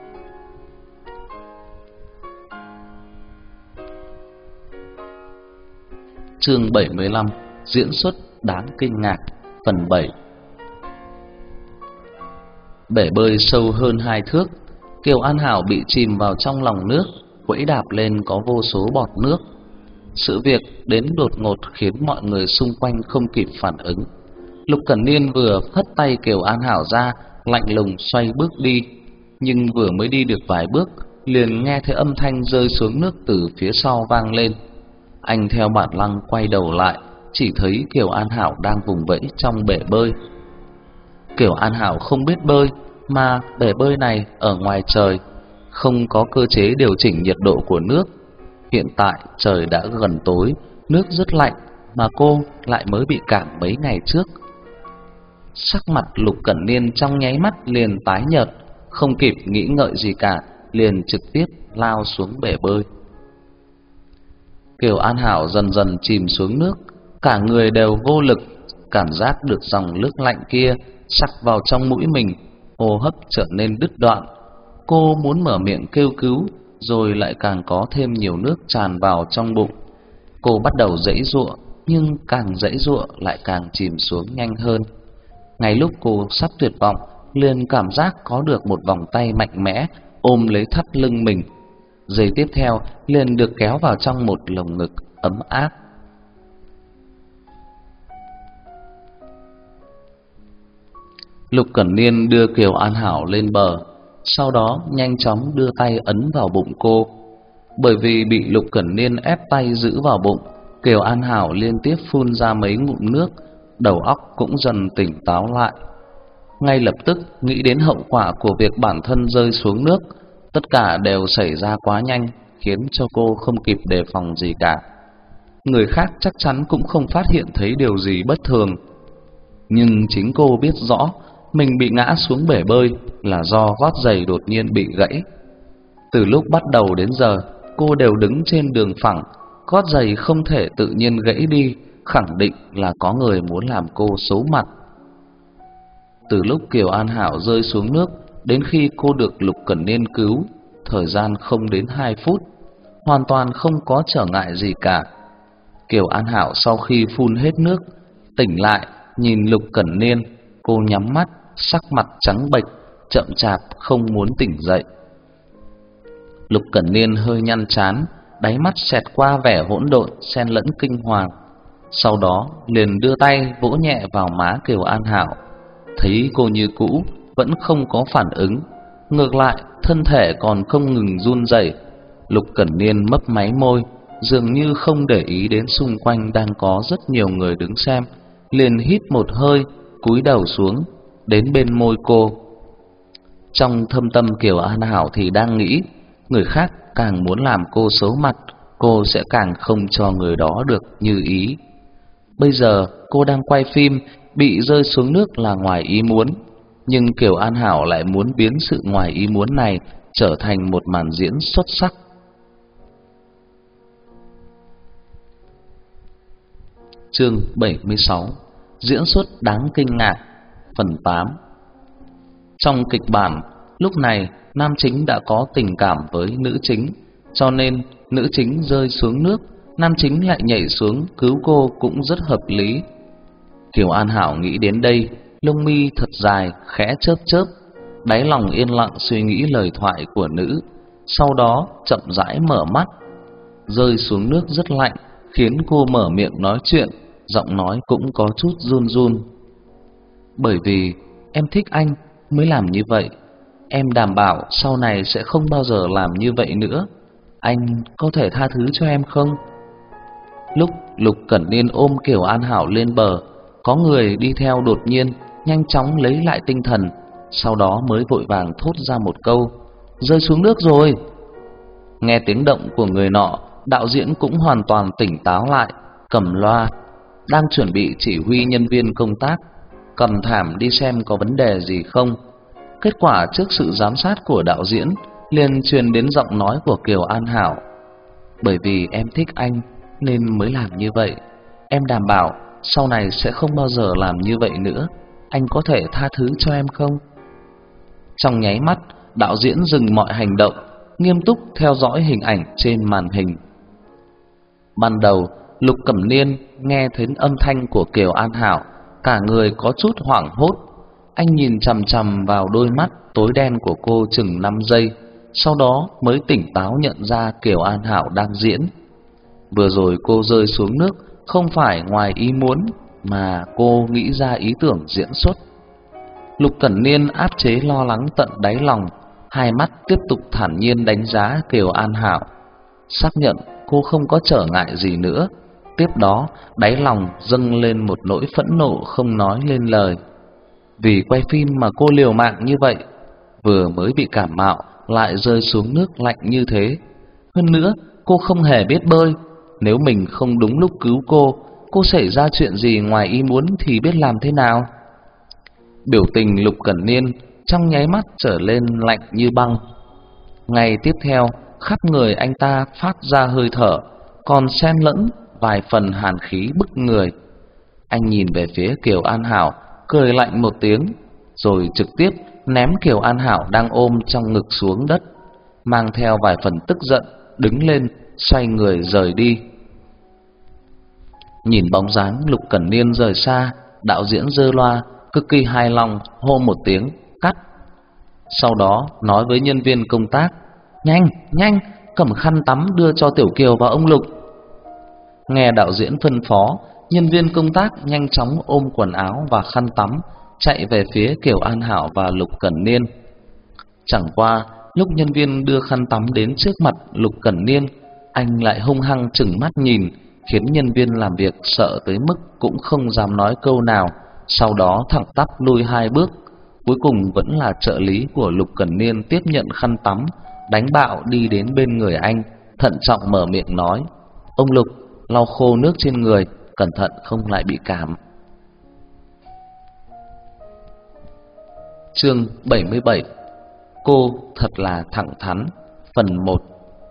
Chương 75: Diễn xuất đáng kinh ngạc, phần 7. Bể bơi sâu hơn 2 thước, Kiều An Hảo bị chìm vào trong lòng nước, quẫy đạp lên có vô số bọt nước. Sự việc đến đột ngột khiến mọi người xung quanh không kịp phản ứng. Lục Cẩn Niên vừa hất tay Kiều An Hảo ra, lạnh lùng xoay bước đi, nhưng vừa mới đi được vài bước, liền nghe thấy âm thanh rơi xuống nước từ phía sau vang lên. Anh theo bản năng quay đầu lại, chỉ thấy Kiều An Hảo đang vùng vẫy trong bể bơi. Kiều An Hảo không biết bơi, mà bể bơi này ở ngoài trời, không có cơ chế điều chỉnh nhiệt độ của nước. Hiện tại trời đã gần tối, nước rất lạnh, mà cô lại mới bị cảm mấy ngày trước. Sắc mặt Lục Cẩn Niên trong nháy mắt liền tái nhợt, không kịp nghĩ ngợi gì cả, liền trực tiếp lao xuống bể bơi. Kiều An Hảo dần dần chìm xuống nước, cả người đều vô lực, cảm giác được dòng nước lạnh kia sặc vào trong mũi mình, hô hấp trở nên đứt đoạn. Cô muốn mở miệng kêu cứu, rồi lại càng có thêm nhiều nước tràn vào trong bụng. Cô bắt đầu giãy giụa, nhưng càng giãy giụa lại càng chìm xuống nhanh hơn. Ngay lúc cô sắp tuyệt vọng, liền cảm giác có được một vòng tay mạnh mẽ ôm lấy thắt lưng mình. Giây tiếp theo liền được kéo vào trong một lồng ngực ấm áp. Lục Cẩn Niên đưa Kiều An Hảo lên bờ, sau đó nhanh chóng đưa tay ấn vào bụng cô. Bởi vì bị Lục Cẩn Niên ép tay giữ vào bụng, Kiều An Hảo liên tiếp phun ra mấy ngụm nước, đầu óc cũng dần tỉnh táo lại. Ngay lập tức nghĩ đến hậu quả của việc bản thân rơi xuống nước, tất cả đều xảy ra quá nhanh, khiến cho cô không kịp đề phòng gì cả. Người khác chắc chắn cũng không phát hiện thấy điều gì bất thường, nhưng chính cô biết rõ mình bị ngã xuống bể bơi là do gót giày đột nhiên bị gãy. Từ lúc bắt đầu đến giờ, cô đều đứng trên đường phẳng, gót giày không thể tự nhiên gãy đi, khẳng định là có người muốn làm cô xấu mặt. Từ lúc Kiều An Hảo rơi xuống nước đến khi cô được Lục Cẩn Niên cứu, thời gian không đến 2 phút, hoàn toàn không có trở ngại gì cả. Kiều An Hảo sau khi phun hết nước, tỉnh lại, nhìn Lục Cẩn Niên, cô nhắm mắt, sắc mặt trắng bệch, chậm chạp không muốn tỉnh dậy. Lục Cẩn Niên hơi nhăn trán, đáy mắt xẹt qua vẻ hỗn độn xen lẫn kinh hoàng. Sau đó liền đưa tay vỗ nhẹ vào má Kiều An Hảo. Thấy cô như cũ, vẫn không có phản ứng, ngược lại thân thể còn không ngừng run rẩy. Lục Cẩn Niên mấp máy môi, dường như không để ý đến xung quanh đang có rất nhiều người đứng xem, liền hít một hơi, cúi đầu xuống, đến bên môi cô. Trong thâm tâm Kiều An Hảo thì đang nghĩ, người khác càng muốn làm cô xấu mặt, cô sẽ càng không cho người đó được như ý. Bây giờ cô đang quay phim, bị rơi xuống nước là ngoài ý muốn, nhưng Kiều An Hảo lại muốn biến sự ngoài ý muốn này trở thành một màn diễn xuất sắc. Chương 76: Diễn xuất đáng kinh ngạc. Phần 8. Trong kịch bản, lúc này nam chính đã có tình cảm với nữ chính, cho nên nữ chính rơi xuống nước, nam chính lại nhảy xuống cứu cô cũng rất hợp lý. Kiều An Hảo nghĩ đến đây, lông mi thật dài khẽ chớp chớp, đáy lòng yên lặng suy nghĩ lời thoại của nữ, sau đó chậm rãi mở mắt. Rơi xuống nước rất lạnh, khiến cô mở miệng nói chuyện, giọng nói cũng có chút run run. Bởi vì em thích anh mới làm như vậy, em đảm bảo sau này sẽ không bao giờ làm như vậy nữa. Anh có thể tha thứ cho em không? Lúc Lục Cẩn Niên ôm Kiều An Hảo lên bờ, có người đi theo đột nhiên nhanh chóng lấy lại tinh thần, sau đó mới vội vàng thốt ra một câu: rơi xuống nước rồi. Nghe tiếng động của người nọ, đạo diễn cũng hoàn toàn tỉnh táo lại, cầm loa đang chuẩn bị chỉ huy nhân viên công tác cầm thảm đi xem có vấn đề gì không. Kết quả trước sự giám sát của đạo diễn, liền truyền đến giọng nói của Kiều An Hảo: bởi vì em thích anh nên mới làm như vậy, em đảm bảo sau này sẽ không bao giờ làm như vậy nữa. Anh có thể tha thứ cho em không? Trong nháy mắt, đạo diễn dừng mọi hành động, nghiêm túc theo dõi hình ảnh trên màn hình. Ban đầu, Lục Cẩm Niên nghe thấy âm thanh của Kiều An Hảo, cả người có chút hoảng hốt. Anh nhìn chằm chằm vào đôi mắt tối đen của cô chừng 5 giây, sau đó mới tỉnh táo nhận ra Kiều An Hảo đang diễn. Vừa rồi cô rơi xuống nước không phải ngoài ý muốn, mà cô nghĩ ra ý tưởng diễn xuất. Lục Cẩn Niên áp chế lo lắng tận đáy lòng, hai mắt tiếp tục thản nhiên đánh giá Kiều An Hảo, xác nhận cô không có trở ngại gì nữa. tiếp đó, đáy lòng dâng lên một nỗi phẫn nộ không nói lên lời. Vì quay phim mà cô liều mạng như vậy, vừa mới bị cảm mạo lại rơi xuống nước lạnh như thế. Hơn nữa, cô không hề biết bơi. Nếu mình không đúng lúc cứu cô xảy ra chuyện gì ngoài ý muốn thì biết làm thế nào? Biểu tình Lục Cẩn Niên trong nháy mắt trở lên lạnh như băng. Ngày tiếp theo, khắp người anh ta phát ra hơi thở, còn xen lẫn vài phần hàn khí bức người. Anh nhìn về phía Kiều An Hảo, cười lạnh một tiếng, rồi trực tiếp ném Kiều An Hảo đang ôm trong ngực xuống đất, mang theo vài phần tức giận, đứng lên, xoay người rời đi. Nhìn bóng dáng Lục Cẩn Niên rời xa, đạo diễn giơ loa, cực kỳ hài lòng hô một tiếng cắt. Sau đó nói với nhân viên công tác: "Nhanh, nhanh, cầm khăn tắm đưa cho Tiểu Kiều và ông Lục." Nghe đạo diễn phân phó, nhân viên công tác nhanh chóng ôm quần áo và khăn tắm, chạy về phía Kiều An Hảo và Lục Cẩn Niên. Chẳng qua, lúc nhân viên đưa khăn tắm đến trước mặt Lục Cẩn Niên, anh lại hung hăng trừng mắt nhìn, khiến nhân viên làm việc sợ tới mức cũng không dám nói câu nào, sau đó thẳng tắp lùi 2 bước. Cuối cùng vẫn là trợ lý của Lục Cẩn Niên tiếp nhận khăn tắm, đánh bạo đi đến bên người anh, thận trọng mở miệng nói: "Ông Lục, lau khô nước trên người, cẩn thận không lại bị cảm." Chương 77: Cô thật là thẳng thắn. Phần 1.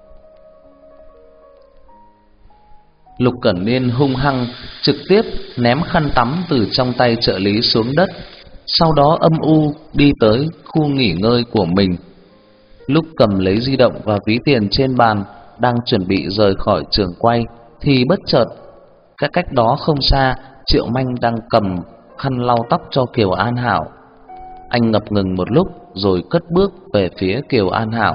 Lục Cẩn Niên hung hăng trực tiếp ném khăn tắm từ trong tay trợ lý xuống đất, sau đó âm u đi tới khu nghỉ ngơi của mình. Lúc cầm lấy di động và ví tiền trên bàn, đang chuẩn bị rời khỏi trường quay, thì bất chợt, cách đó không xa, Triệu Manh đang cầm khăn lau tóc cho Kiều An Hảo. Anh ngập ngừng một lúc rồi cất bước về phía Kiều An Hảo.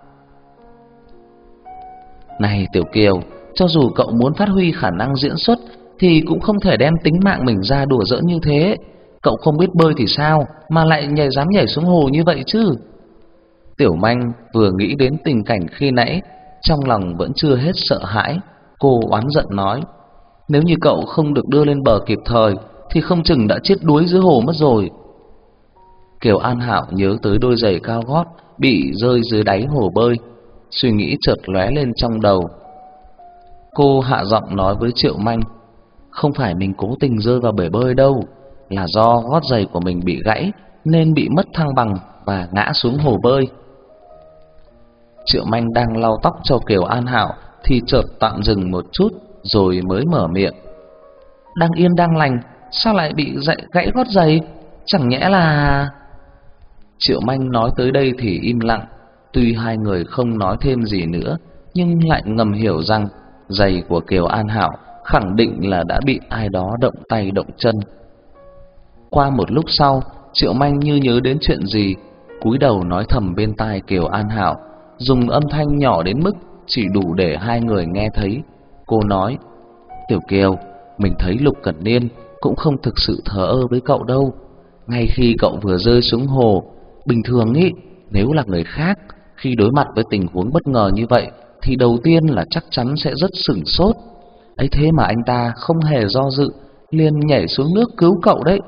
"Này Tiểu Kiều, cho dù cậu muốn phát huy khả năng diễn xuất thì cũng không thể đem tính mạng mình ra đùa giỡn như thế. Cậu không biết bơi thì sao mà lại dám nhảy xuống hồ như vậy chứ?" Tiểu Manh vừa nghĩ đến tình cảnh khi nãy, trong lòng vẫn chưa hết sợ hãi. Cô oán giận nói: "Nếu như cậu không được đưa lên bờ kịp thời thì không chừng đã chết đuối dưới hồ mất rồi." Kiều An Hảo nhớ tới đôi giày cao gót bị rơi dưới đáy hồ bơi, suy nghĩ chợt lóe lên trong đầu. Cô hạ giọng nói với Triệu Manh: "Không phải mình cố tình rơi vào bể bơi đâu, là do gót giày của mình bị gãy nên bị mất thăng bằng và ngã xuống hồ bơi." Triệu Manh đang lau tóc cho Kiều An Hảo thì chợt tạm dừng một chút rồi mới mở miệng: "Đang yên đang lành, sao lại bị gãy gót giày? Chẳng nhẽ là..." Triệu Manh nói tới đây thì im lặng. Tuy hai người không nói thêm gì nữa, nhưng lại ngầm hiểu rằng giày của Kiều An Hảo khẳng định là đã bị ai đó động tay động chân. Qua một lúc sau, Triệu Manh như nhớ đến chuyện gì, cúi đầu nói thầm bên tai Kiều An Hảo, dùng âm thanh nhỏ đến mức chỉ đủ để hai người nghe thấy. Cô nói: "Tiểu Kiều, mình thấy Lục Cẩn Niên cũng không thực sự thờ ơ với cậu đâu. Ngay khi cậu vừa rơi xuống hồ, bình thường ý, nếu là người khác, khi đối mặt với tình huống bất ngờ như vậy thì đầu tiên là chắc chắn sẽ rất sửng sốt. Ấy thế mà anh ta không hề do dự, liền nhảy xuống nước cứu cậu đấy."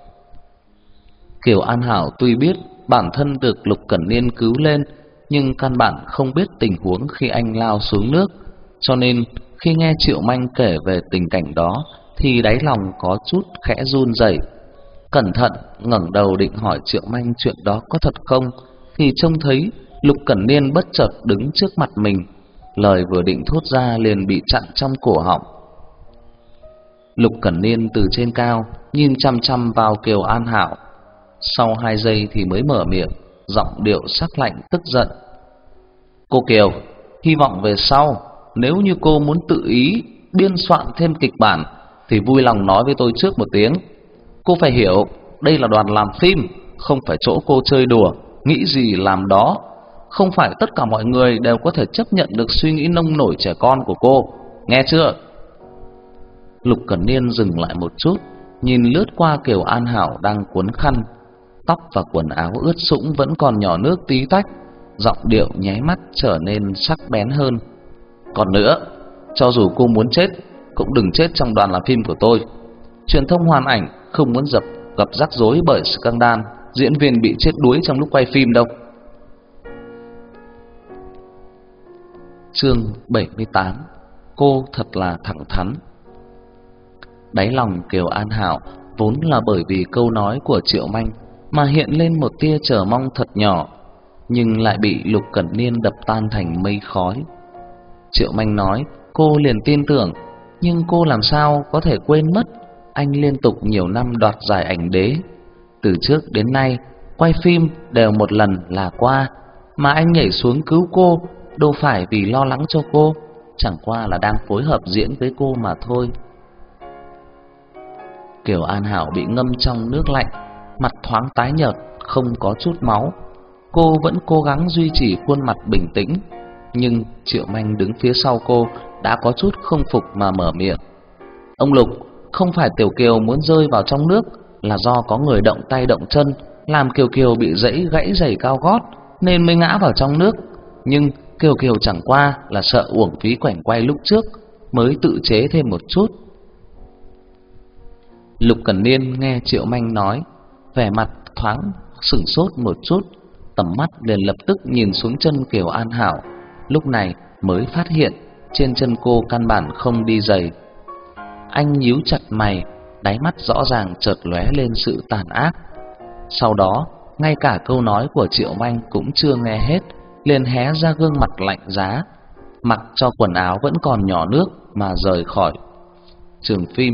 Kiều An Hảo tuy biết bản thân được Lục Cẩn Niên cứu lên, nhưng căn bản không biết tình huống khi anh lao xuống nước, cho nên khi nghe Triệu Manh kể về tình cảnh đó thì đáy lòng có chút khẽ run rẩy. Cẩn thận ngẩng đầu định hỏi Triệu Manh chuyện đó có thật không, thì trông thấy Lục Cẩn Niên bất chợt đứng trước mặt mình, lời vừa định thốt ra liền bị chặn trong cổ họng. Lục Cẩn Niên từ trên cao nhìn chăm chăm vào Kiều An Hảo, sau 2 giây thì mới mở miệng, giọng điệu sắc lạnh tức giận: "Cô Kiều, hy vọng về sau nếu như cô muốn tự ý biên soạn thêm kịch bản thì vui lòng nói với tôi trước một tiếng. Cô phải hiểu, đây là đoàn làm phim, không phải chỗ cô chơi đùa, nghĩ gì làm đó. Không phải tất cả mọi người đều có thể chấp nhận được suy nghĩ nông nổi trẻ con của cô, nghe chưa?" Lục Cẩn Niên dừng lại một chút, nhìn lướt qua Kiều An Hảo đang cuốn khăn, tóc và quần áo ướt sũng vẫn còn nhỏ nước tí tách, giọng điệu nháy mắt trở nên sắc bén hơn: "Còn nữa, cho dù cô muốn chết, cũng đừng chết trong đoàn làm phim của tôi. Truyền thông hoàn ảnh không muốn gặp rắc rối bởi scandal diễn viên bị chết đuối trong lúc quay phim đâu. Chương 78. Cô thật là thẳng thắn. Đáy lòng Kiều An Hảo vốn là bởi vì câu nói của Triệu Manh mà hiện lên một tia chờ mong thật nhỏ, nhưng lại bị Lục Cẩn Niên đập tan thành mây khói. Triệu Manh nói cô liền tin tưởng, nhưng cô làm sao có thể quên mất anh liên tục nhiều năm đoạt giải ảnh đế. Từ trước đến nay quay phim đều một lần là qua, mà anh nhảy xuống cứu cô đâu phải vì lo lắng cho cô, chẳng qua là đang phối hợp diễn với cô mà thôi. Kiều An Hảo bị ngâm trong nước lạnh, mặt thoáng tái nhợt, không có chút máu. Cô vẫn cố gắng duy trì khuôn mặt bình tĩnh, nhưng Triệu Manh đứng phía sau cô đã có chút không phục mà mở miệng. Ông Lục, không phải Tiểu Kiều muốn rơi vào trong nước, là do có người động tay động chân làm Kiều Kiều bị gãy giày cao gót nên mới ngã vào trong nước. Nhưng Kiều Kiều chẳng qua là sợ uổng phí cảnh quay lúc trước mới tự chế thêm một chút. Lục Cẩn Niên nghe Triệu Manh nói, vẻ mặt thoáng sửng sốt một chút, tầm mắt liền lập tức nhìn xuống chân Kiều An Hảo. Lúc này mới phát hiện trên chân cô căn bản không đi giày. Anh nhíu chặt mày, đáy mắt rõ ràng chợt lóe lên sự tàn ác. Sau đó, ngay cả câu nói của Triệu Manh cũng chưa nghe hết, liền hé ra gương mặt lạnh giá, mặc cho quần áo vẫn còn nhỏ nước mà rời khỏi trường phim.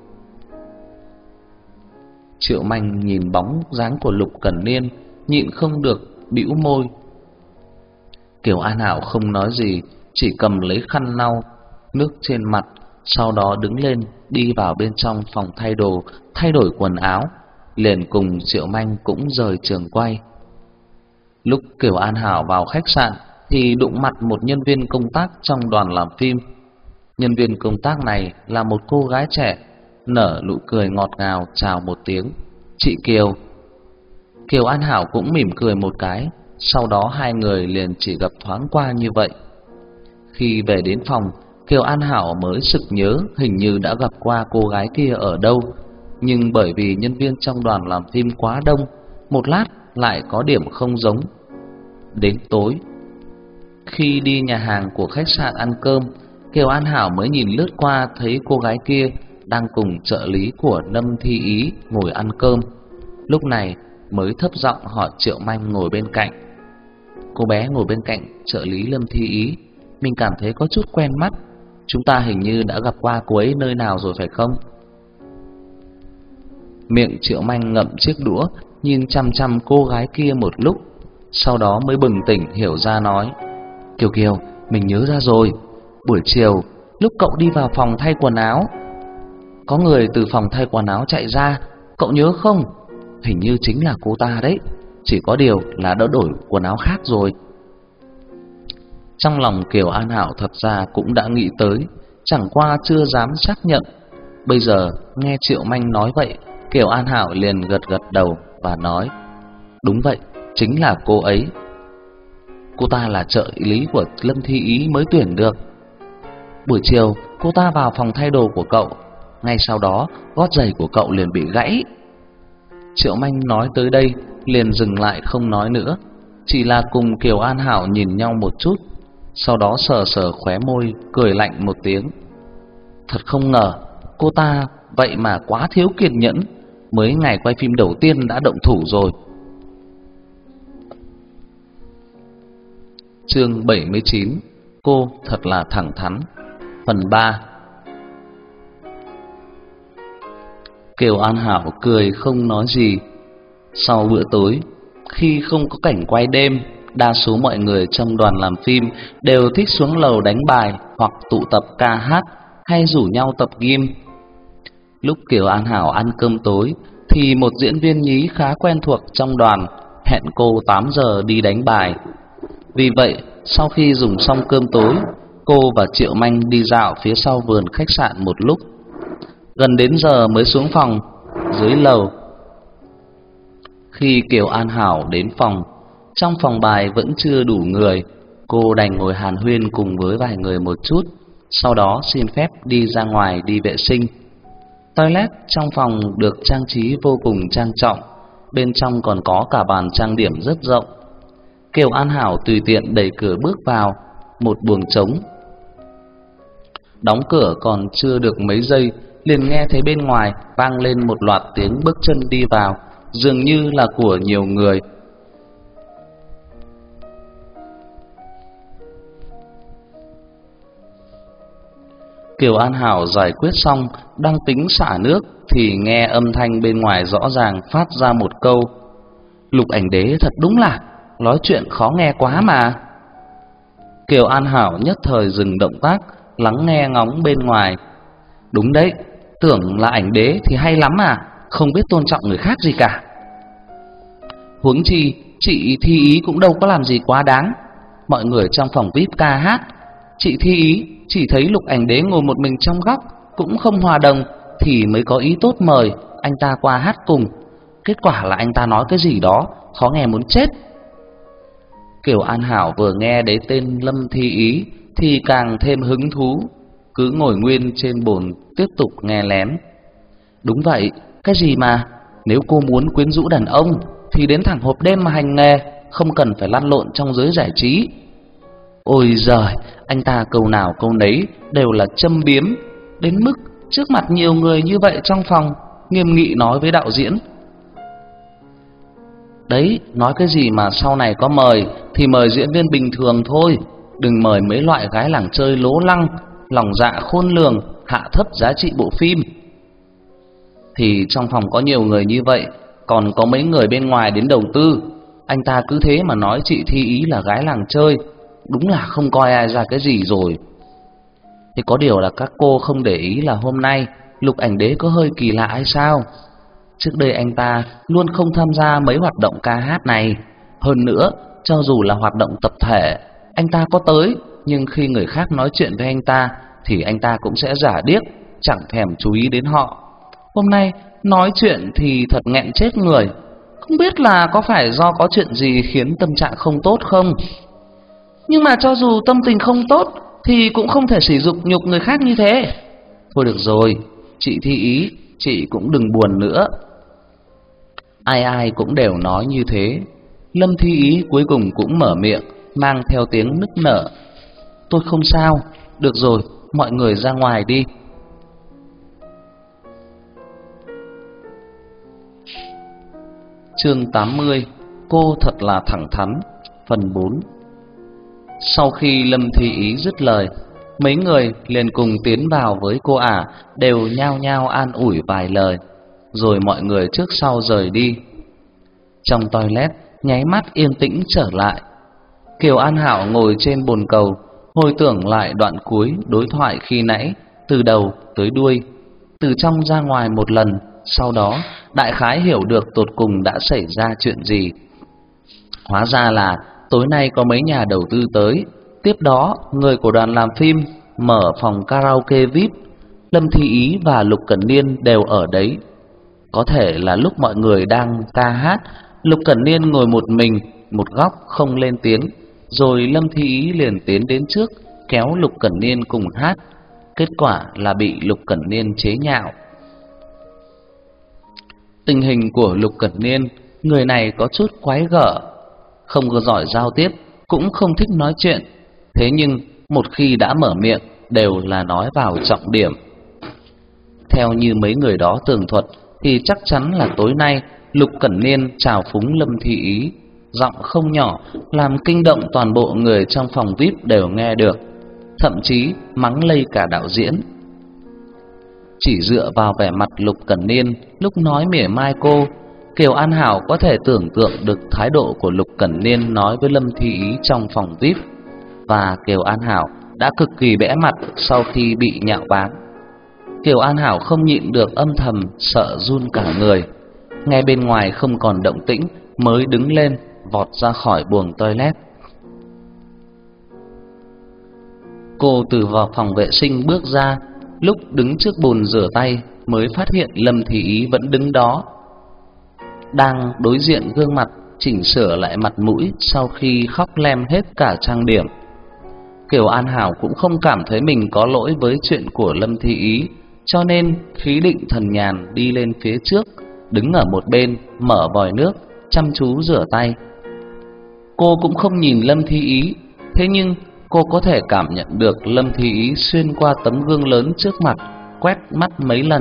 Triệu Manh nhìn bóng dáng của Lục Cẩn Niên, nhịn không được bĩu môi. Kiều An Hảo không nói gì, chỉ cầm lấy khăn lau nước trên mặt, sau đó đứng lên đi vào bên trong phòng thay đồ, thay đổi quần áo, liền cùng Triệu Manh cũng rời trường quay. Lúc Kiều An Hảo vào khách sạn thì đụng mặt một nhân viên công tác trong đoàn làm phim. Nhân viên công tác này là một cô gái trẻ, nở nụ cười ngọt ngào chào một tiếng, "Chị Kiều." Kiều An Hảo cũng mỉm cười một cái, sau đó hai người liền chỉ gặp thoáng qua như vậy. Khi về đến phòng, Kiều An Hảo mới sực nhớ hình như đã gặp qua cô gái kia ở đâu, nhưng bởi vì nhân viên trong đoàn làm phim quá đông, một lát lại có điểm không giống. Đến tối, khi đi nhà hàng của khách sạn ăn cơm, Kiều An Hảo mới nhìn lướt qua thấy cô gái kia đang cùng trợ lý của Lâm Thi Ý ngồi ăn cơm. Lúc này mới thấp giọng hỏi Triệu Manh ngồi bên cạnh. Cô bé ngồi bên cạnh trợ lý Lâm Thi Ý, mình cảm thấy có chút quen mắt, chúng ta hình như đã gặp qua cô ấy nơi nào rồi phải không? Miệng Triệu Manh ngậm chiếc đũa, nhìn chằm chằm cô gái kia một lúc, sau đó mới bừng tỉnh hiểu ra nói, Kiều Kiều, mình nhớ ra rồi. Buổi chiều, lúc cậu đi vào phòng thay quần áo, có người từ phòng thay quần áo chạy ra, cậu nhớ không? Hình như chính là cô ta đấy, chỉ có điều là đã đổi quần áo khác rồi. Trong lòng Kiều An Hảo thật ra cũng đã nghĩ tới, chẳng qua chưa dám xác nhận. Bây giờ nghe Triệu Manh nói vậy, Kiều An Hảo liền gật đầu và nói, đúng vậy, chính là cô ấy. Cô ta là trợ lý của Lâm Thi Ý mới tuyển được. Buổi chiều cô ta vào phòng thay đồ của cậu, ngay sau đó gót giày của cậu liền bị gãy. Triệu Manh nói tới đây liền dừng lại không nói nữa, chỉ là cùng Kiều An Hảo nhìn nhau một chút, sau đó sờ sờ khóe môi cười lạnh một tiếng. Thật không ngờ cô ta vậy mà quá thiếu kiên nhẫn, mới ngày quay phim đầu tiên đã động thủ rồi. Chương 79. Cô thật là thẳng thắn. Phần 3. Kiều An Hảo cười không nói gì. Sau bữa tối, khi không có cảnh quay đêm, đa số mọi người trong đoàn làm phim đều thích xuống lầu đánh bài hoặc tụ tập ca hát hay rủ nhau tập gym. Lúc Kiều An Hảo ăn cơm tối thì một diễn viên nhí khá quen thuộc trong đoàn hẹn cô 8 giờ đi đánh bài. Vì vậy, sau khi dùng xong cơm tối, cô và Triệu Manh đi dạo phía sau vườn khách sạn một lúc. Gần đến giờ mới xuống phòng. Dưới lầu, khi Kiều An Hảo đến phòng, trong phòng bài vẫn chưa đủ người, cô đành ngồi hàn huyên cùng với vài người một chút, sau đó xin phép đi ra ngoài đi vệ sinh. Toilet trong phòng được trang trí vô cùng trang trọng, bên trong còn có cả bàn trang điểm rất rộng. Kiều An Hảo tùy tiện đẩy cửa bước vào, một buồng trống. Đóng cửa còn chưa được mấy giây, liền nghe thấy bên ngoài vang lên một loạt tiếng bước chân đi vào, dường như là của nhiều người. Kiều An Hảo giải quyết xong, đang tính xả nước thì nghe âm thanh bên ngoài rõ ràng phát ra một câu: Lục Ảnh Đế thật đúng là nói chuyện khó nghe quá mà. Kiều An Hảo nhất thời dừng động tác, lắng nghe ngóng bên ngoài. Đúng đấy, tưởng là Ảnh Đế thì hay lắm à, không biết tôn trọng người khác gì cả. Huống chi chị Thi Ý cũng đâu có làm gì quá đáng. Mọi người trong phòng VIP ca hát, chị Thi Ý chỉ thấy Lục Ảnh Đế ngồi một mình trong góc, cũng không hòa đồng, thì mới có ý tốt mời anh ta qua hát cùng. Kết quả là anh ta nói cái gì đó khó nghe muốn chết. Kiều An Hảo vừa nghe đến tên Lâm Thi Ý thì càng thêm hứng thú, cứ ngồi nguyên trên bồn tiếp tục nghe lén. Đúng vậy, cái gì mà nếu cô muốn quyến rũ đàn ông thì đến thẳng hộp đêm mà hành nghề, không cần phải lăn lộn trong giới giải trí. Ôi giời, anh ta câu nào câu nấy đều là châm biếm, đến mức trước mặt nhiều người như vậy trong phòng nghiêm nghị nói với đạo diễn: Đấy, nói cái gì mà sau này có mời thì mời diễn viên bình thường thôi, đừng mời mấy loại gái làng chơi lố lăng, lòng dạ khôn lường, hạ thấp giá trị bộ phim. Thì trong phòng có nhiều người như vậy, còn có mấy người bên ngoài đến đầu tư, anh ta cứ thế mà nói chị Thi Ý là gái làng chơi, đúng là không coi ai ra cái gì rồi. Thì có điều là các cô không để ý là hôm nay Lục Ảnh Đế có hơi kỳ lạ hay sao? Trước đây anh ta luôn không tham gia mấy hoạt động ca hát này. Hơn nữa, cho dù là hoạt động tập thể, anh ta có tới, nhưng khi người khác nói chuyện với anh ta thì anh ta cũng sẽ giả điếc, chẳng thèm chú ý đến họ. Hôm nay nói chuyện thì thật nghẹn chết người. Không biết là có phải do có chuyện gì khiến tâm trạng không tốt không? Nhưng mà cho dù tâm tình không tốt thì cũng không thể sỉ nhục người khác như thế. Thôi được rồi, chị Thi Ý, chị cũng đừng buồn nữa. Ai ai cũng đều nói như thế. Lâm Thi Ý cuối cùng cũng mở miệng, mang theo tiếng nức nở. Tôi không sao, được rồi, mọi người ra ngoài đi. Chương 80, cô thật là thẳng thắn, phần 4. Sau khi Lâm Thi Ý dứt lời, mấy người liền cùng tiến vào với cô ả, đều nhao nhao an ủi vài lời, rồi mọi người trước sau rời đi. Trong toilet nháy mắt yên tĩnh trở lại. Kiều An Hảo ngồi trên bồn cầu, hồi tưởng lại đoạn cuối đối thoại khi nãy, từ đầu tới đuôi, từ trong ra ngoài một lần, sau đó đại khái hiểu được tột cùng đã xảy ra chuyện gì. Hóa ra là tối nay có mấy nhà đầu tư tới, tiếp đó người của đoàn làm phim mở phòng karaoke VIP, Lâm Thi Ý và Lục Cẩn Niên đều ở đấy. Có thể là lúc mọi người đang ca hát, Lục Cẩn Niên ngồi một mình một góc không lên tiếng, rồi Lâm Thi Ý liền tiến đến trước kéo Lục Cẩn Niên cùng hát. Kết quả là bị Lục Cẩn Niên chế nhạo. Tình hình của Lục Cẩn Niên, người này có chút quái gở, không có giỏi giao tiếp, cũng không thích nói chuyện. Thế nhưng một khi đã mở miệng đều là nói vào trọng điểm. Theo như mấy người đó tường thuật thì chắc chắn là tối nay Lục Cẩn Niên chào phúng Lâm Thi Ý, giọng không nhỏ, làm kinh động toàn bộ người trong phòng VIP đều nghe được, thậm chí mắng lây cả đạo diễn. Chỉ dựa vào vẻ mặt Lục Cẩn Niên lúc nói mỉa mai cô, Kiều An Hảo có thể tưởng tượng được thái độ của Lục Cẩn Niên nói với Lâm Thi Ý trong phòng VIP. Và Kiều An Hảo đã cực kỳ bẽ mặt sau khi bị nhạo báng. Kiều An Hảo không nhịn được âm thầm sợ run cả người. Nghe bên ngoài không còn động tĩnh mới đứng lên vọt ra khỏi buồng toilet. Cô từ vào phòng vệ sinh bước ra, lúc đứng trước bồn rửa tay mới phát hiện Lâm Thi Ý vẫn đứng đó, đang đối diện gương mặt chỉnh sửa lại mặt mũi sau khi khóc lem hết cả trang điểm. Kiều An Hảo cũng không cảm thấy mình có lỗi với chuyện của Lâm Thi Ý, cho nên khí định thần nhàn đi lên phía trước, đứng ở một bên mở vòi nước, chăm chú rửa tay. Cô cũng không nhìn Lâm Thi Ý, thế nhưng cô có thể cảm nhận được Lâm Thi Ý xuyên qua tấm gương lớn trước mặt, quét mắt mấy lần.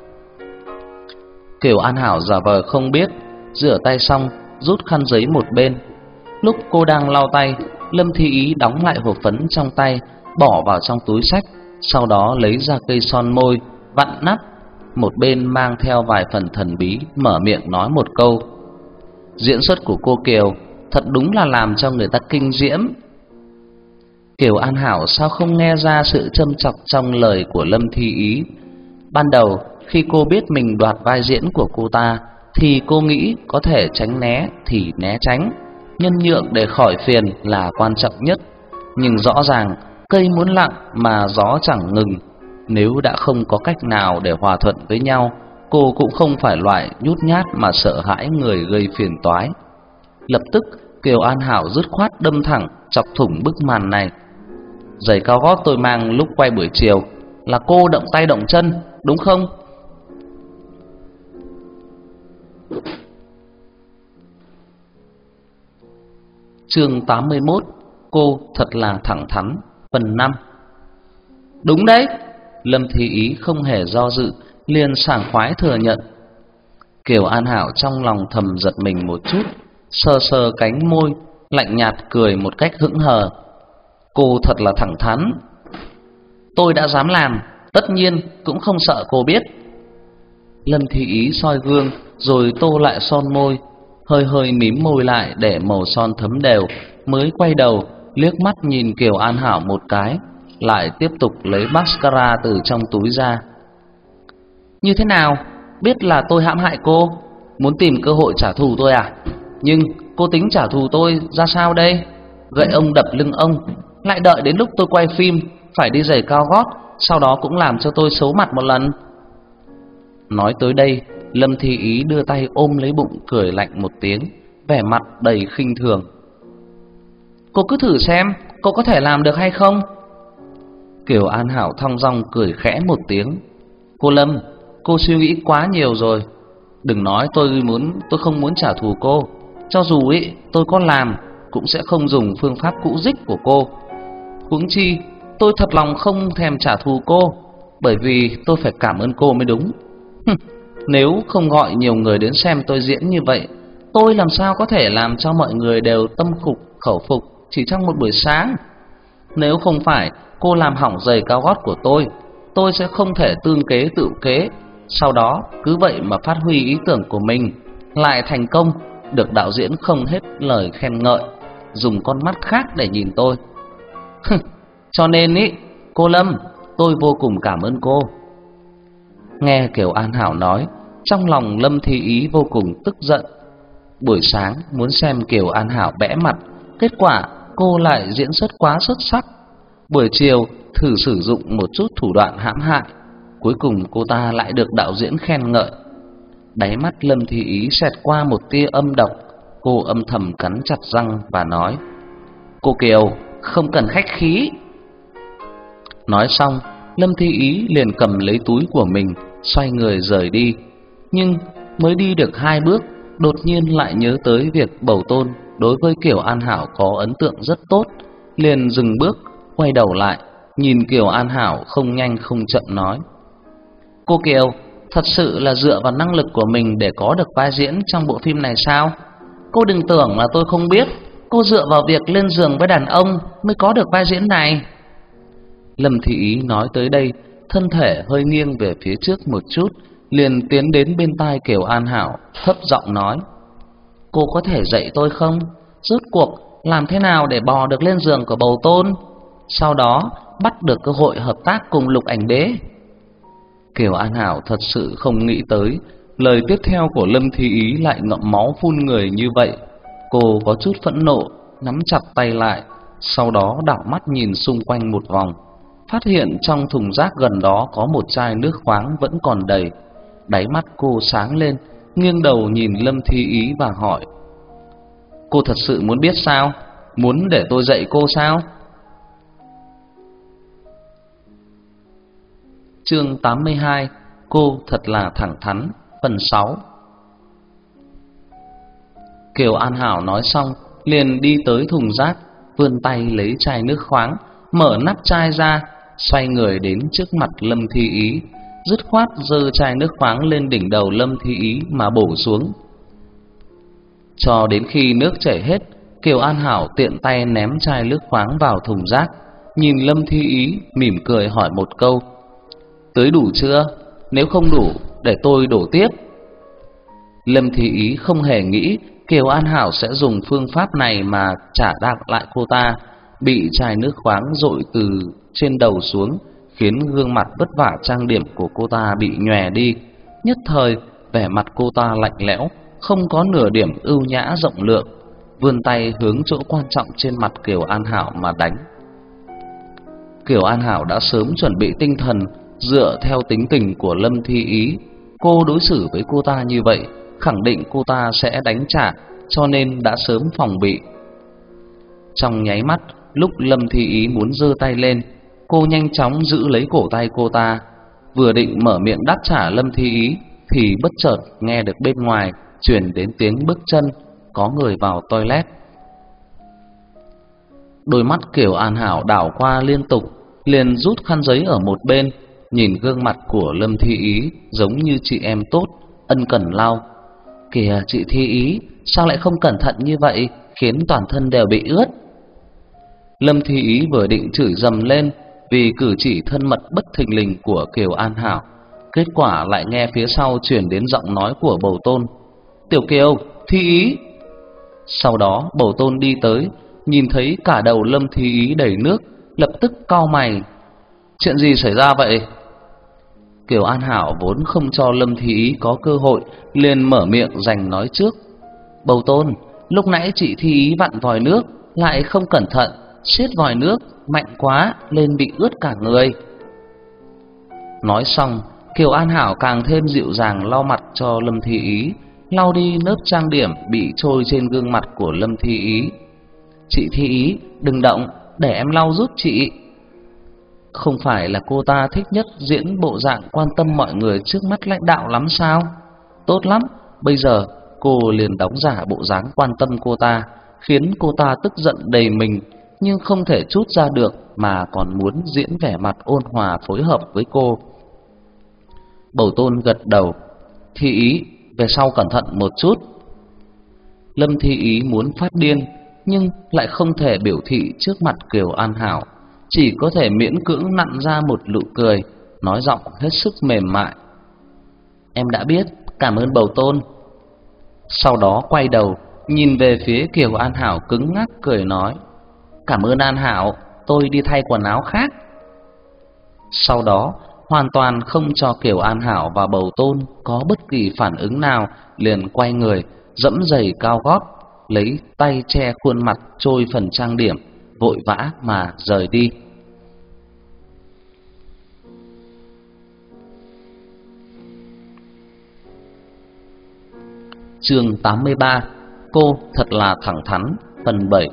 Kiều An Hảo giả vờ không biết, rửa tay xong rút khăn giấy một bên. Lúc cô đang lau tay, Lâm Thi Ý đóng lại hộp phấn trong tay, bỏ vào trong túi xách, sau đó lấy ra cây son môi, vặn nắp, một bên mang theo vài phần thần bí, mở miệng nói một câu: "Diễn xuất của cô Kiều thật đúng là làm cho người ta kinh diễm." Kiều An Hảo sao không nghe ra sự châm chọc trong lời của Lâm Thi Ý. Ban đầu khi cô biết mình đoạt vai diễn của cô ta thì cô nghĩ có thể tránh né thì né tránh, nhân nhượng để khỏi phiền là quan trọng nhất. Nhưng rõ ràng cây muốn lặng mà gió chẳng ngừng, nếu đã không có cách nào để hòa thuận với nhau, cô cũng không phải loại nhút nhát mà sợ hãi người gây phiền toái. Lập tức Kiều An Hảo dứt khoát đâm thẳng chọc thủng bức màn này. "Giày cao gót tôi mang lúc quay buổi chiều là cô động tay động chân, đúng không?" Chương 81: Cô thật là thẳng thắn, phần 5. "Đúng đấy." Lâm Thi Ý không hề do dự, liền sảng khoái thừa nhận. Kiều An Hảo trong lòng thầm giật mình một chút, sờ sờ cánh môi, lạnh nhạt cười một cách hững hờ. "Cô thật là thẳng thắn. Tôi đã dám làm, tất nhiên cũng không sợ cô biết." Lâm Thi Ý soi gương rồi tô lại son môi, hơi hơi mím môi lại để màu son thấm đều, mới quay đầu liếc mắt nhìn Kiều An Hảo một cái, lại tiếp tục lấy mascara từ trong túi ra. "Như thế nào? Biết là tôi hãm hại cô, muốn tìm cơ hội trả thù tôi à? Nhưng cô tính trả thù tôi ra sao đây? Gậy ông đập lưng ông, lại đợi đến lúc tôi quay phim phải đi giày cao gót, sau đó cũng làm cho tôi xấu mặt một lần." Nói tới đây, Lâm Thi Ý đưa tay ôm lấy bụng cười lạnh một tiếng, vẻ mặt đầy khinh thường. "Cô cứ thử xem, cô có thể làm được hay không?" Kiều An Hảo thong dong cười khẽ một tiếng. "Cô Lâm, cô suy nghĩ quá nhiều rồi. Đừng nói tôi không muốn trả thù cô. Cho dù tôi có làm cũng sẽ không dùng phương pháp cũ dích của cô. Huống chi tôi thật lòng không thèm trả thù cô, bởi vì tôi phải cảm ơn cô mới đúng. Nếu không gọi nhiều người đến xem tôi diễn như vậy, tôi làm sao có thể làm cho mọi người đều tâm phục khẩu phục chỉ trong một buổi sáng. Nếu không phải cô làm hỏng giày cao gót của tôi sẽ không thể tương kế tự kế, sau đó cứ vậy mà phát huy ý tưởng của mình, lại thành công, được đạo diễn không hết lời khen ngợi, dùng con mắt khác để nhìn tôi. Cho nên cô Lâm, tôi vô cùng cảm ơn cô." Nghe Kiều An Hảo nói, trong lòng Lâm Thi Ý vô cùng tức giận. Buổi sáng muốn xem Kiều An Hảo bẽ mặt, kết quả cô lại diễn xuất quá xuất sắc. Buổi chiều thử sử dụng một chút thủ đoạn hãm hại, cuối cùng cô ta lại được đạo diễn khen ngợi. Đáy mắt Lâm Thi Ý xẹt qua một tia âm độc, cô âm thầm cắn chặt răng và nói: "Cô Kiều, không cần khách khí." Nói xong, Lâm Thi Ý liền cầm lấy túi của mình, xoay người rời đi. Nhưng mới đi được 2 bước, đột nhiên lại nhớ tới việc Bầu Tôn đối với Kiều An Hảo có ấn tượng rất tốt, liền dừng bước, quay đầu lại, nhìn Kiều An Hảo không nhanh không chậm nói: "Cô Kiều, thật sự là dựa vào năng lực của mình để có được vai diễn trong bộ phim này sao? Cô đừng tưởng là tôi không biết, cô dựa vào việc lên giường với đàn ông mới có được vai diễn này." Lâm Thị Ý nói tới đây, thân thể hơi nghiêng về phía trước một chút, liền tiến đến bên tai Kiều An Hảo, thấp giọng nói: "Cô có thể dạy tôi không? Rốt cuộc làm thế nào để bò được lên giường của Bầu Tôn, sau đó bắt được cơ hội hợp tác cùng Lục Ảnh Đế?" Kiều An Hảo thật sự không nghĩ tới lời tiếp theo của Lâm Thi Ý lại ngậm máu phun người như vậy. Cô có chút phẫn nộ, nắm chặt tay lại, sau đó đảo mắt nhìn xung quanh một vòng, phát hiện trong thùng rác gần đó có một chai nước khoáng vẫn còn đầy. Đáy mắt cô sáng lên, nghiêng đầu nhìn Lâm Thi Ý và hỏi: "Cô thật sự muốn biết sao? Muốn để tôi dạy cô sao?" Chương 82. Cô thật là thẳng thắn. Phần 6. Kiều An Hảo nói xong liền đi tới thùng rác, vươn tay lấy chai nước khoáng, mở nắp chai ra, xoay người đến trước mặt Lâm Thi Ý, dứt khoát giơ chai nước khoáng lên đỉnh đầu Lâm Thi Ý mà bổ xuống. Cho đến khi nước chảy hết, Kiều An Hảo tiện tay ném chai nước khoáng vào thùng rác, nhìn Lâm Thi Ý mỉm cười hỏi một câu: "Tưới đủ chưa? Nếu không đủ, để tôi đổ tiếp." Lâm Thi Ý không hề nghĩ Kiều An Hảo sẽ dùng phương pháp này mà trả đạp lại cô ta, bị chai nước khoáng dội từ trên đầu xuống, khiến gương mặt vất vả trang điểm của cô ta bị nhòe đi. Nhất thời, vẻ mặt cô ta lạnh lẽo, không có nửa điểm ưu nhã rộng lượng, vươn tay hướng chỗ quan trọng trên mặt Kiều An Hảo mà đánh. Kiều An Hảo đã sớm chuẩn bị tinh thần, dựa theo tính tình của Lâm Thi Ý, cô đối xử với cô ta như vậy, khẳng định cô ta sẽ đánh trả, cho nên đã sớm phòng bị. Trong nháy mắt, lúc Lâm Thi Ý muốn giơ tay lên, cô nhanh chóng giữ lấy cổ tay cô ta, vừa định mở miệng đáp trả Lâm Thi Ý thì bất chợt nghe được bên ngoài truyền đến tiếng bước chân, có người vào toilet. Đôi mắt Kiều An Hảo đảo qua liên tục, liền rút khăn giấy ở một bên, nhìn gương mặt của Lâm Thi Ý giống như chị em tốt, ân cần lau. "Kìa chị Thi Ý, sao lại không cẩn thận như vậy, khiến toàn thân đều bị ướt." Lâm Thi Ý vừa định chửi dầm lên vì cử chỉ thân mật bất thình lình của Kiều An Hảo, kết quả lại nghe phía sau truyền đến giọng nói của Bầu Tôn: "Tiểu Kiều, Thi Ý." Sau đó Bầu Tôn đi tới, nhìn thấy cả đầu Lâm Thi Ý đầy nước, lập tức cau mày: "Chuyện gì xảy ra vậy?" Kiều An Hảo vốn không cho Lâm Thi Ý có cơ hội, liền mở miệng giành nói trước: "Bầu Tôn, lúc nãy chị Thi Ý vặn vòi nước, lại không cẩn thận siết vòi nước mạnh quá nên bị ướt cả người." Nói xong, Kiều An Hảo càng thêm dịu dàng lau mặt cho Lâm Thi Ý, lau đi lớp trang điểm bị trôi trên gương mặt của Lâm Thi Ý. "Chị Thi Ý, đừng động, để em lau giúp chị." Không phải là cô ta thích nhất diễn bộ dạng quan tâm mọi người trước mắt lãnh đạo lắm sao? Tốt lắm, bây giờ cô liền đóng giả bộ dáng quan tâm cô ta, khiến cô ta tức giận đầy mình, nhưng không thể trút ra được mà còn muốn diễn vẻ mặt ôn hòa phối hợp với cô. Bầu Tôn gật đầu: "Thi Ý, về sau cẩn thận một chút." Lâm Thi Ý muốn phát điên, nhưng lại không thể biểu thị trước mặt Kiều An Hảo, chỉ có thể miễn cưỡng nặn ra một nụ cười, nói giọng hết sức mềm mại: "Em đã biết, cảm ơn Bầu Tôn." Sau đó quay đầu nhìn về phía Kiều An Hảo cứng ngắc cười nói: "Cảm ơn An Hảo, tôi đi thay quần áo khác." Sau đó hoàn toàn không cho Kiều An Hảo và Bầu Tôn có bất kỳ phản ứng nào, liền quay người dẫm giày cao gót, lấy tay che khuôn mặt trôi phần trang điểm, vội vã mà rời đi. Chương 83. Cô thật là thẳng thắn. Phần 7.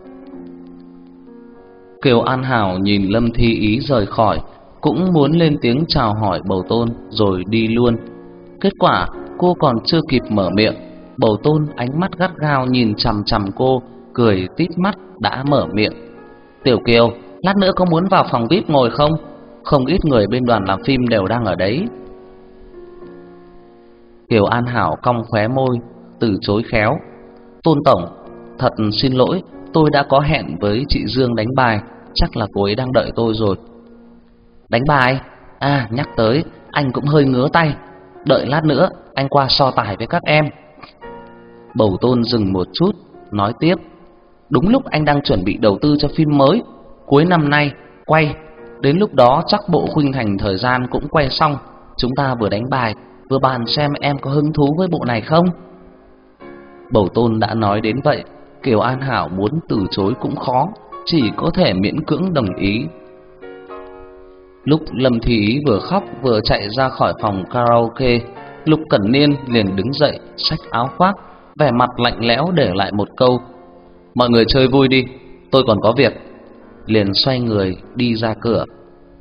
Kiều An Hảo nhìn Lâm Thi Ý rời khỏi, cũng muốn lên tiếng chào hỏi Bầu Tôn rồi đi luôn. Kết quả cô còn chưa kịp mở miệng, Bầu Tôn ánh mắt gắt gao nhìn chằm chằm cô, cười tít mắt đã mở miệng: "Tiểu Kiều, lát nữa có muốn vào phòng VIP ngồi không? Không ít người bên đoàn làm phim đều đang ở đấy." Kiều An Hảo cong khóe môi, từ chối khéo: "Tôn tổng, thật xin lỗi, tôi đã có hẹn với chị Dương đánh bài, chắc là cô ấy đang đợi tôi rồi." "Đánh bài? À, nhắc tới, anh cũng hơi ngứa tay. Đợi lát nữa, anh qua so tài với các em." Bầu Tôn dừng một chút, nói tiếp: "Đúng lúc anh đang chuẩn bị đầu tư cho phim mới, cuối năm nay quay, đến lúc đó chắc bộ khuynh thành thời gian cũng quay xong, chúng ta vừa đánh bài vừa bàn xem em có hứng thú với bộ này không." Bầu Tôn đã nói đến vậy, Kiều An Hảo muốn từ chối cũng khó, chỉ có thể miễn cưỡng đồng ý. Lúc Lâm Thi Ý vừa khóc vừa chạy ra khỏi phòng karaoke, Lục Cẩn Niên liền đứng dậy, xách áo khoác, vẻ mặt lạnh lẽo để lại một câu: "Mọi người chơi vui đi, tôi còn có việc." Liền xoay người đi ra cửa.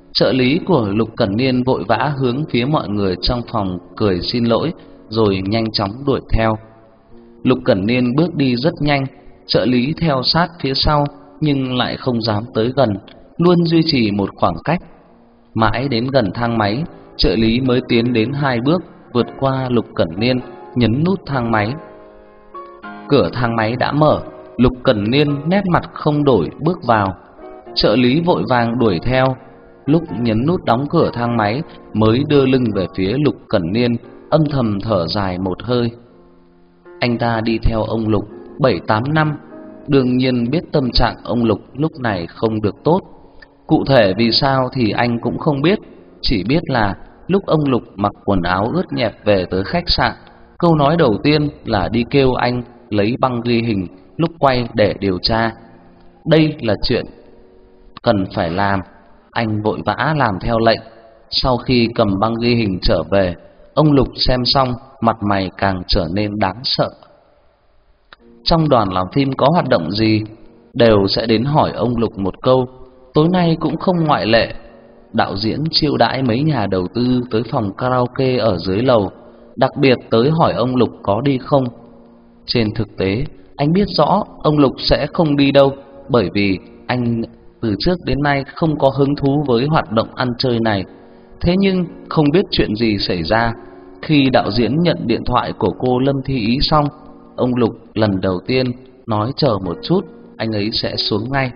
Trợ lý của Lục Cẩn Niên vội vã hướng phía mọi người trong phòng cười xin lỗi rồi nhanh chóng đuổi theo. Lục Cẩn Niên bước đi rất nhanh, trợ lý theo sát phía sau nhưng lại không dám tới gần, luôn duy trì một khoảng cách. Mãi đến gần thang máy, trợ lý mới tiến đến 2 bước, vượt qua Lục Cẩn Niên, nhấn nút thang máy. Cửa thang máy đã mở, Lục Cẩn Niên nét mặt không đổi bước vào. Trợ lý vội vàng đuổi theo. Lúc nhấn nút đóng cửa thang máy mới đưa lưng về phía Lục Cẩn Niên, âm thầm thở dài một hơi. Anh ta đi theo ông Lục 7-8 năm, đương nhiên biết tâm trạng ông Lục lúc này không được tốt. Cụ thể vì sao thì anh cũng không biết, chỉ biết là lúc ông Lục mặc quần áo ướt nhẹp về tới khách sạn, câu nói đầu tiên là đi kêu anh lấy băng ghi hình lúc quay để điều tra. Đây là chuyện cần phải làm. Anh vội vã làm theo lệnh. Sau khi cầm băng ghi hình trở về, ông Lục xem xong, mặt mày càng trở nên đáng sợ. Trong đoàn làm phim có hoạt động gì, đều sẽ đến hỏi ông Lục một câu. Tối nay cũng không ngoại lệ. Đạo diễn chiêu đãi mấy nhà đầu tư tới phòng karaoke ở dưới lầu, đặc biệt tới hỏi ông Lục có đi không. Trên thực tế, anh biết rõ ông Lục sẽ không đi đâu, bởi vì anh từ trước đến nay không có hứng thú với hoạt động ăn chơi này. Thế nhưng không biết chuyện gì xảy ra, khi đạo diễn nhận điện thoại của cô Lâm Thi Ý xong, ông Lục lần đầu tiên nói chờ một chút, anh ấy sẽ xuống ngay.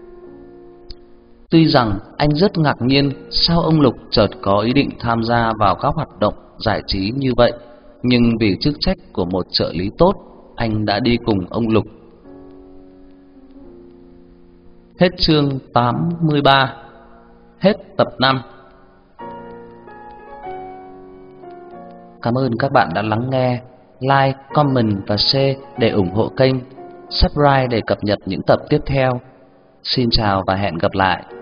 Tuy rằng anh rất ngạc nhiên sao ông Lục chợt có ý định tham gia vào các hoạt động giải trí như vậy, nhưng vì chức trách của một trợ lý tốt, anh đã đi cùng ông Lục. Hết chương 83. Hết tập 5. Cảm ơn các bạn đã lắng nghe. Like, comment và share để ủng hộ kênh. Subscribe để cập nhật những tập tiếp theo. Xin chào và hẹn gặp lại.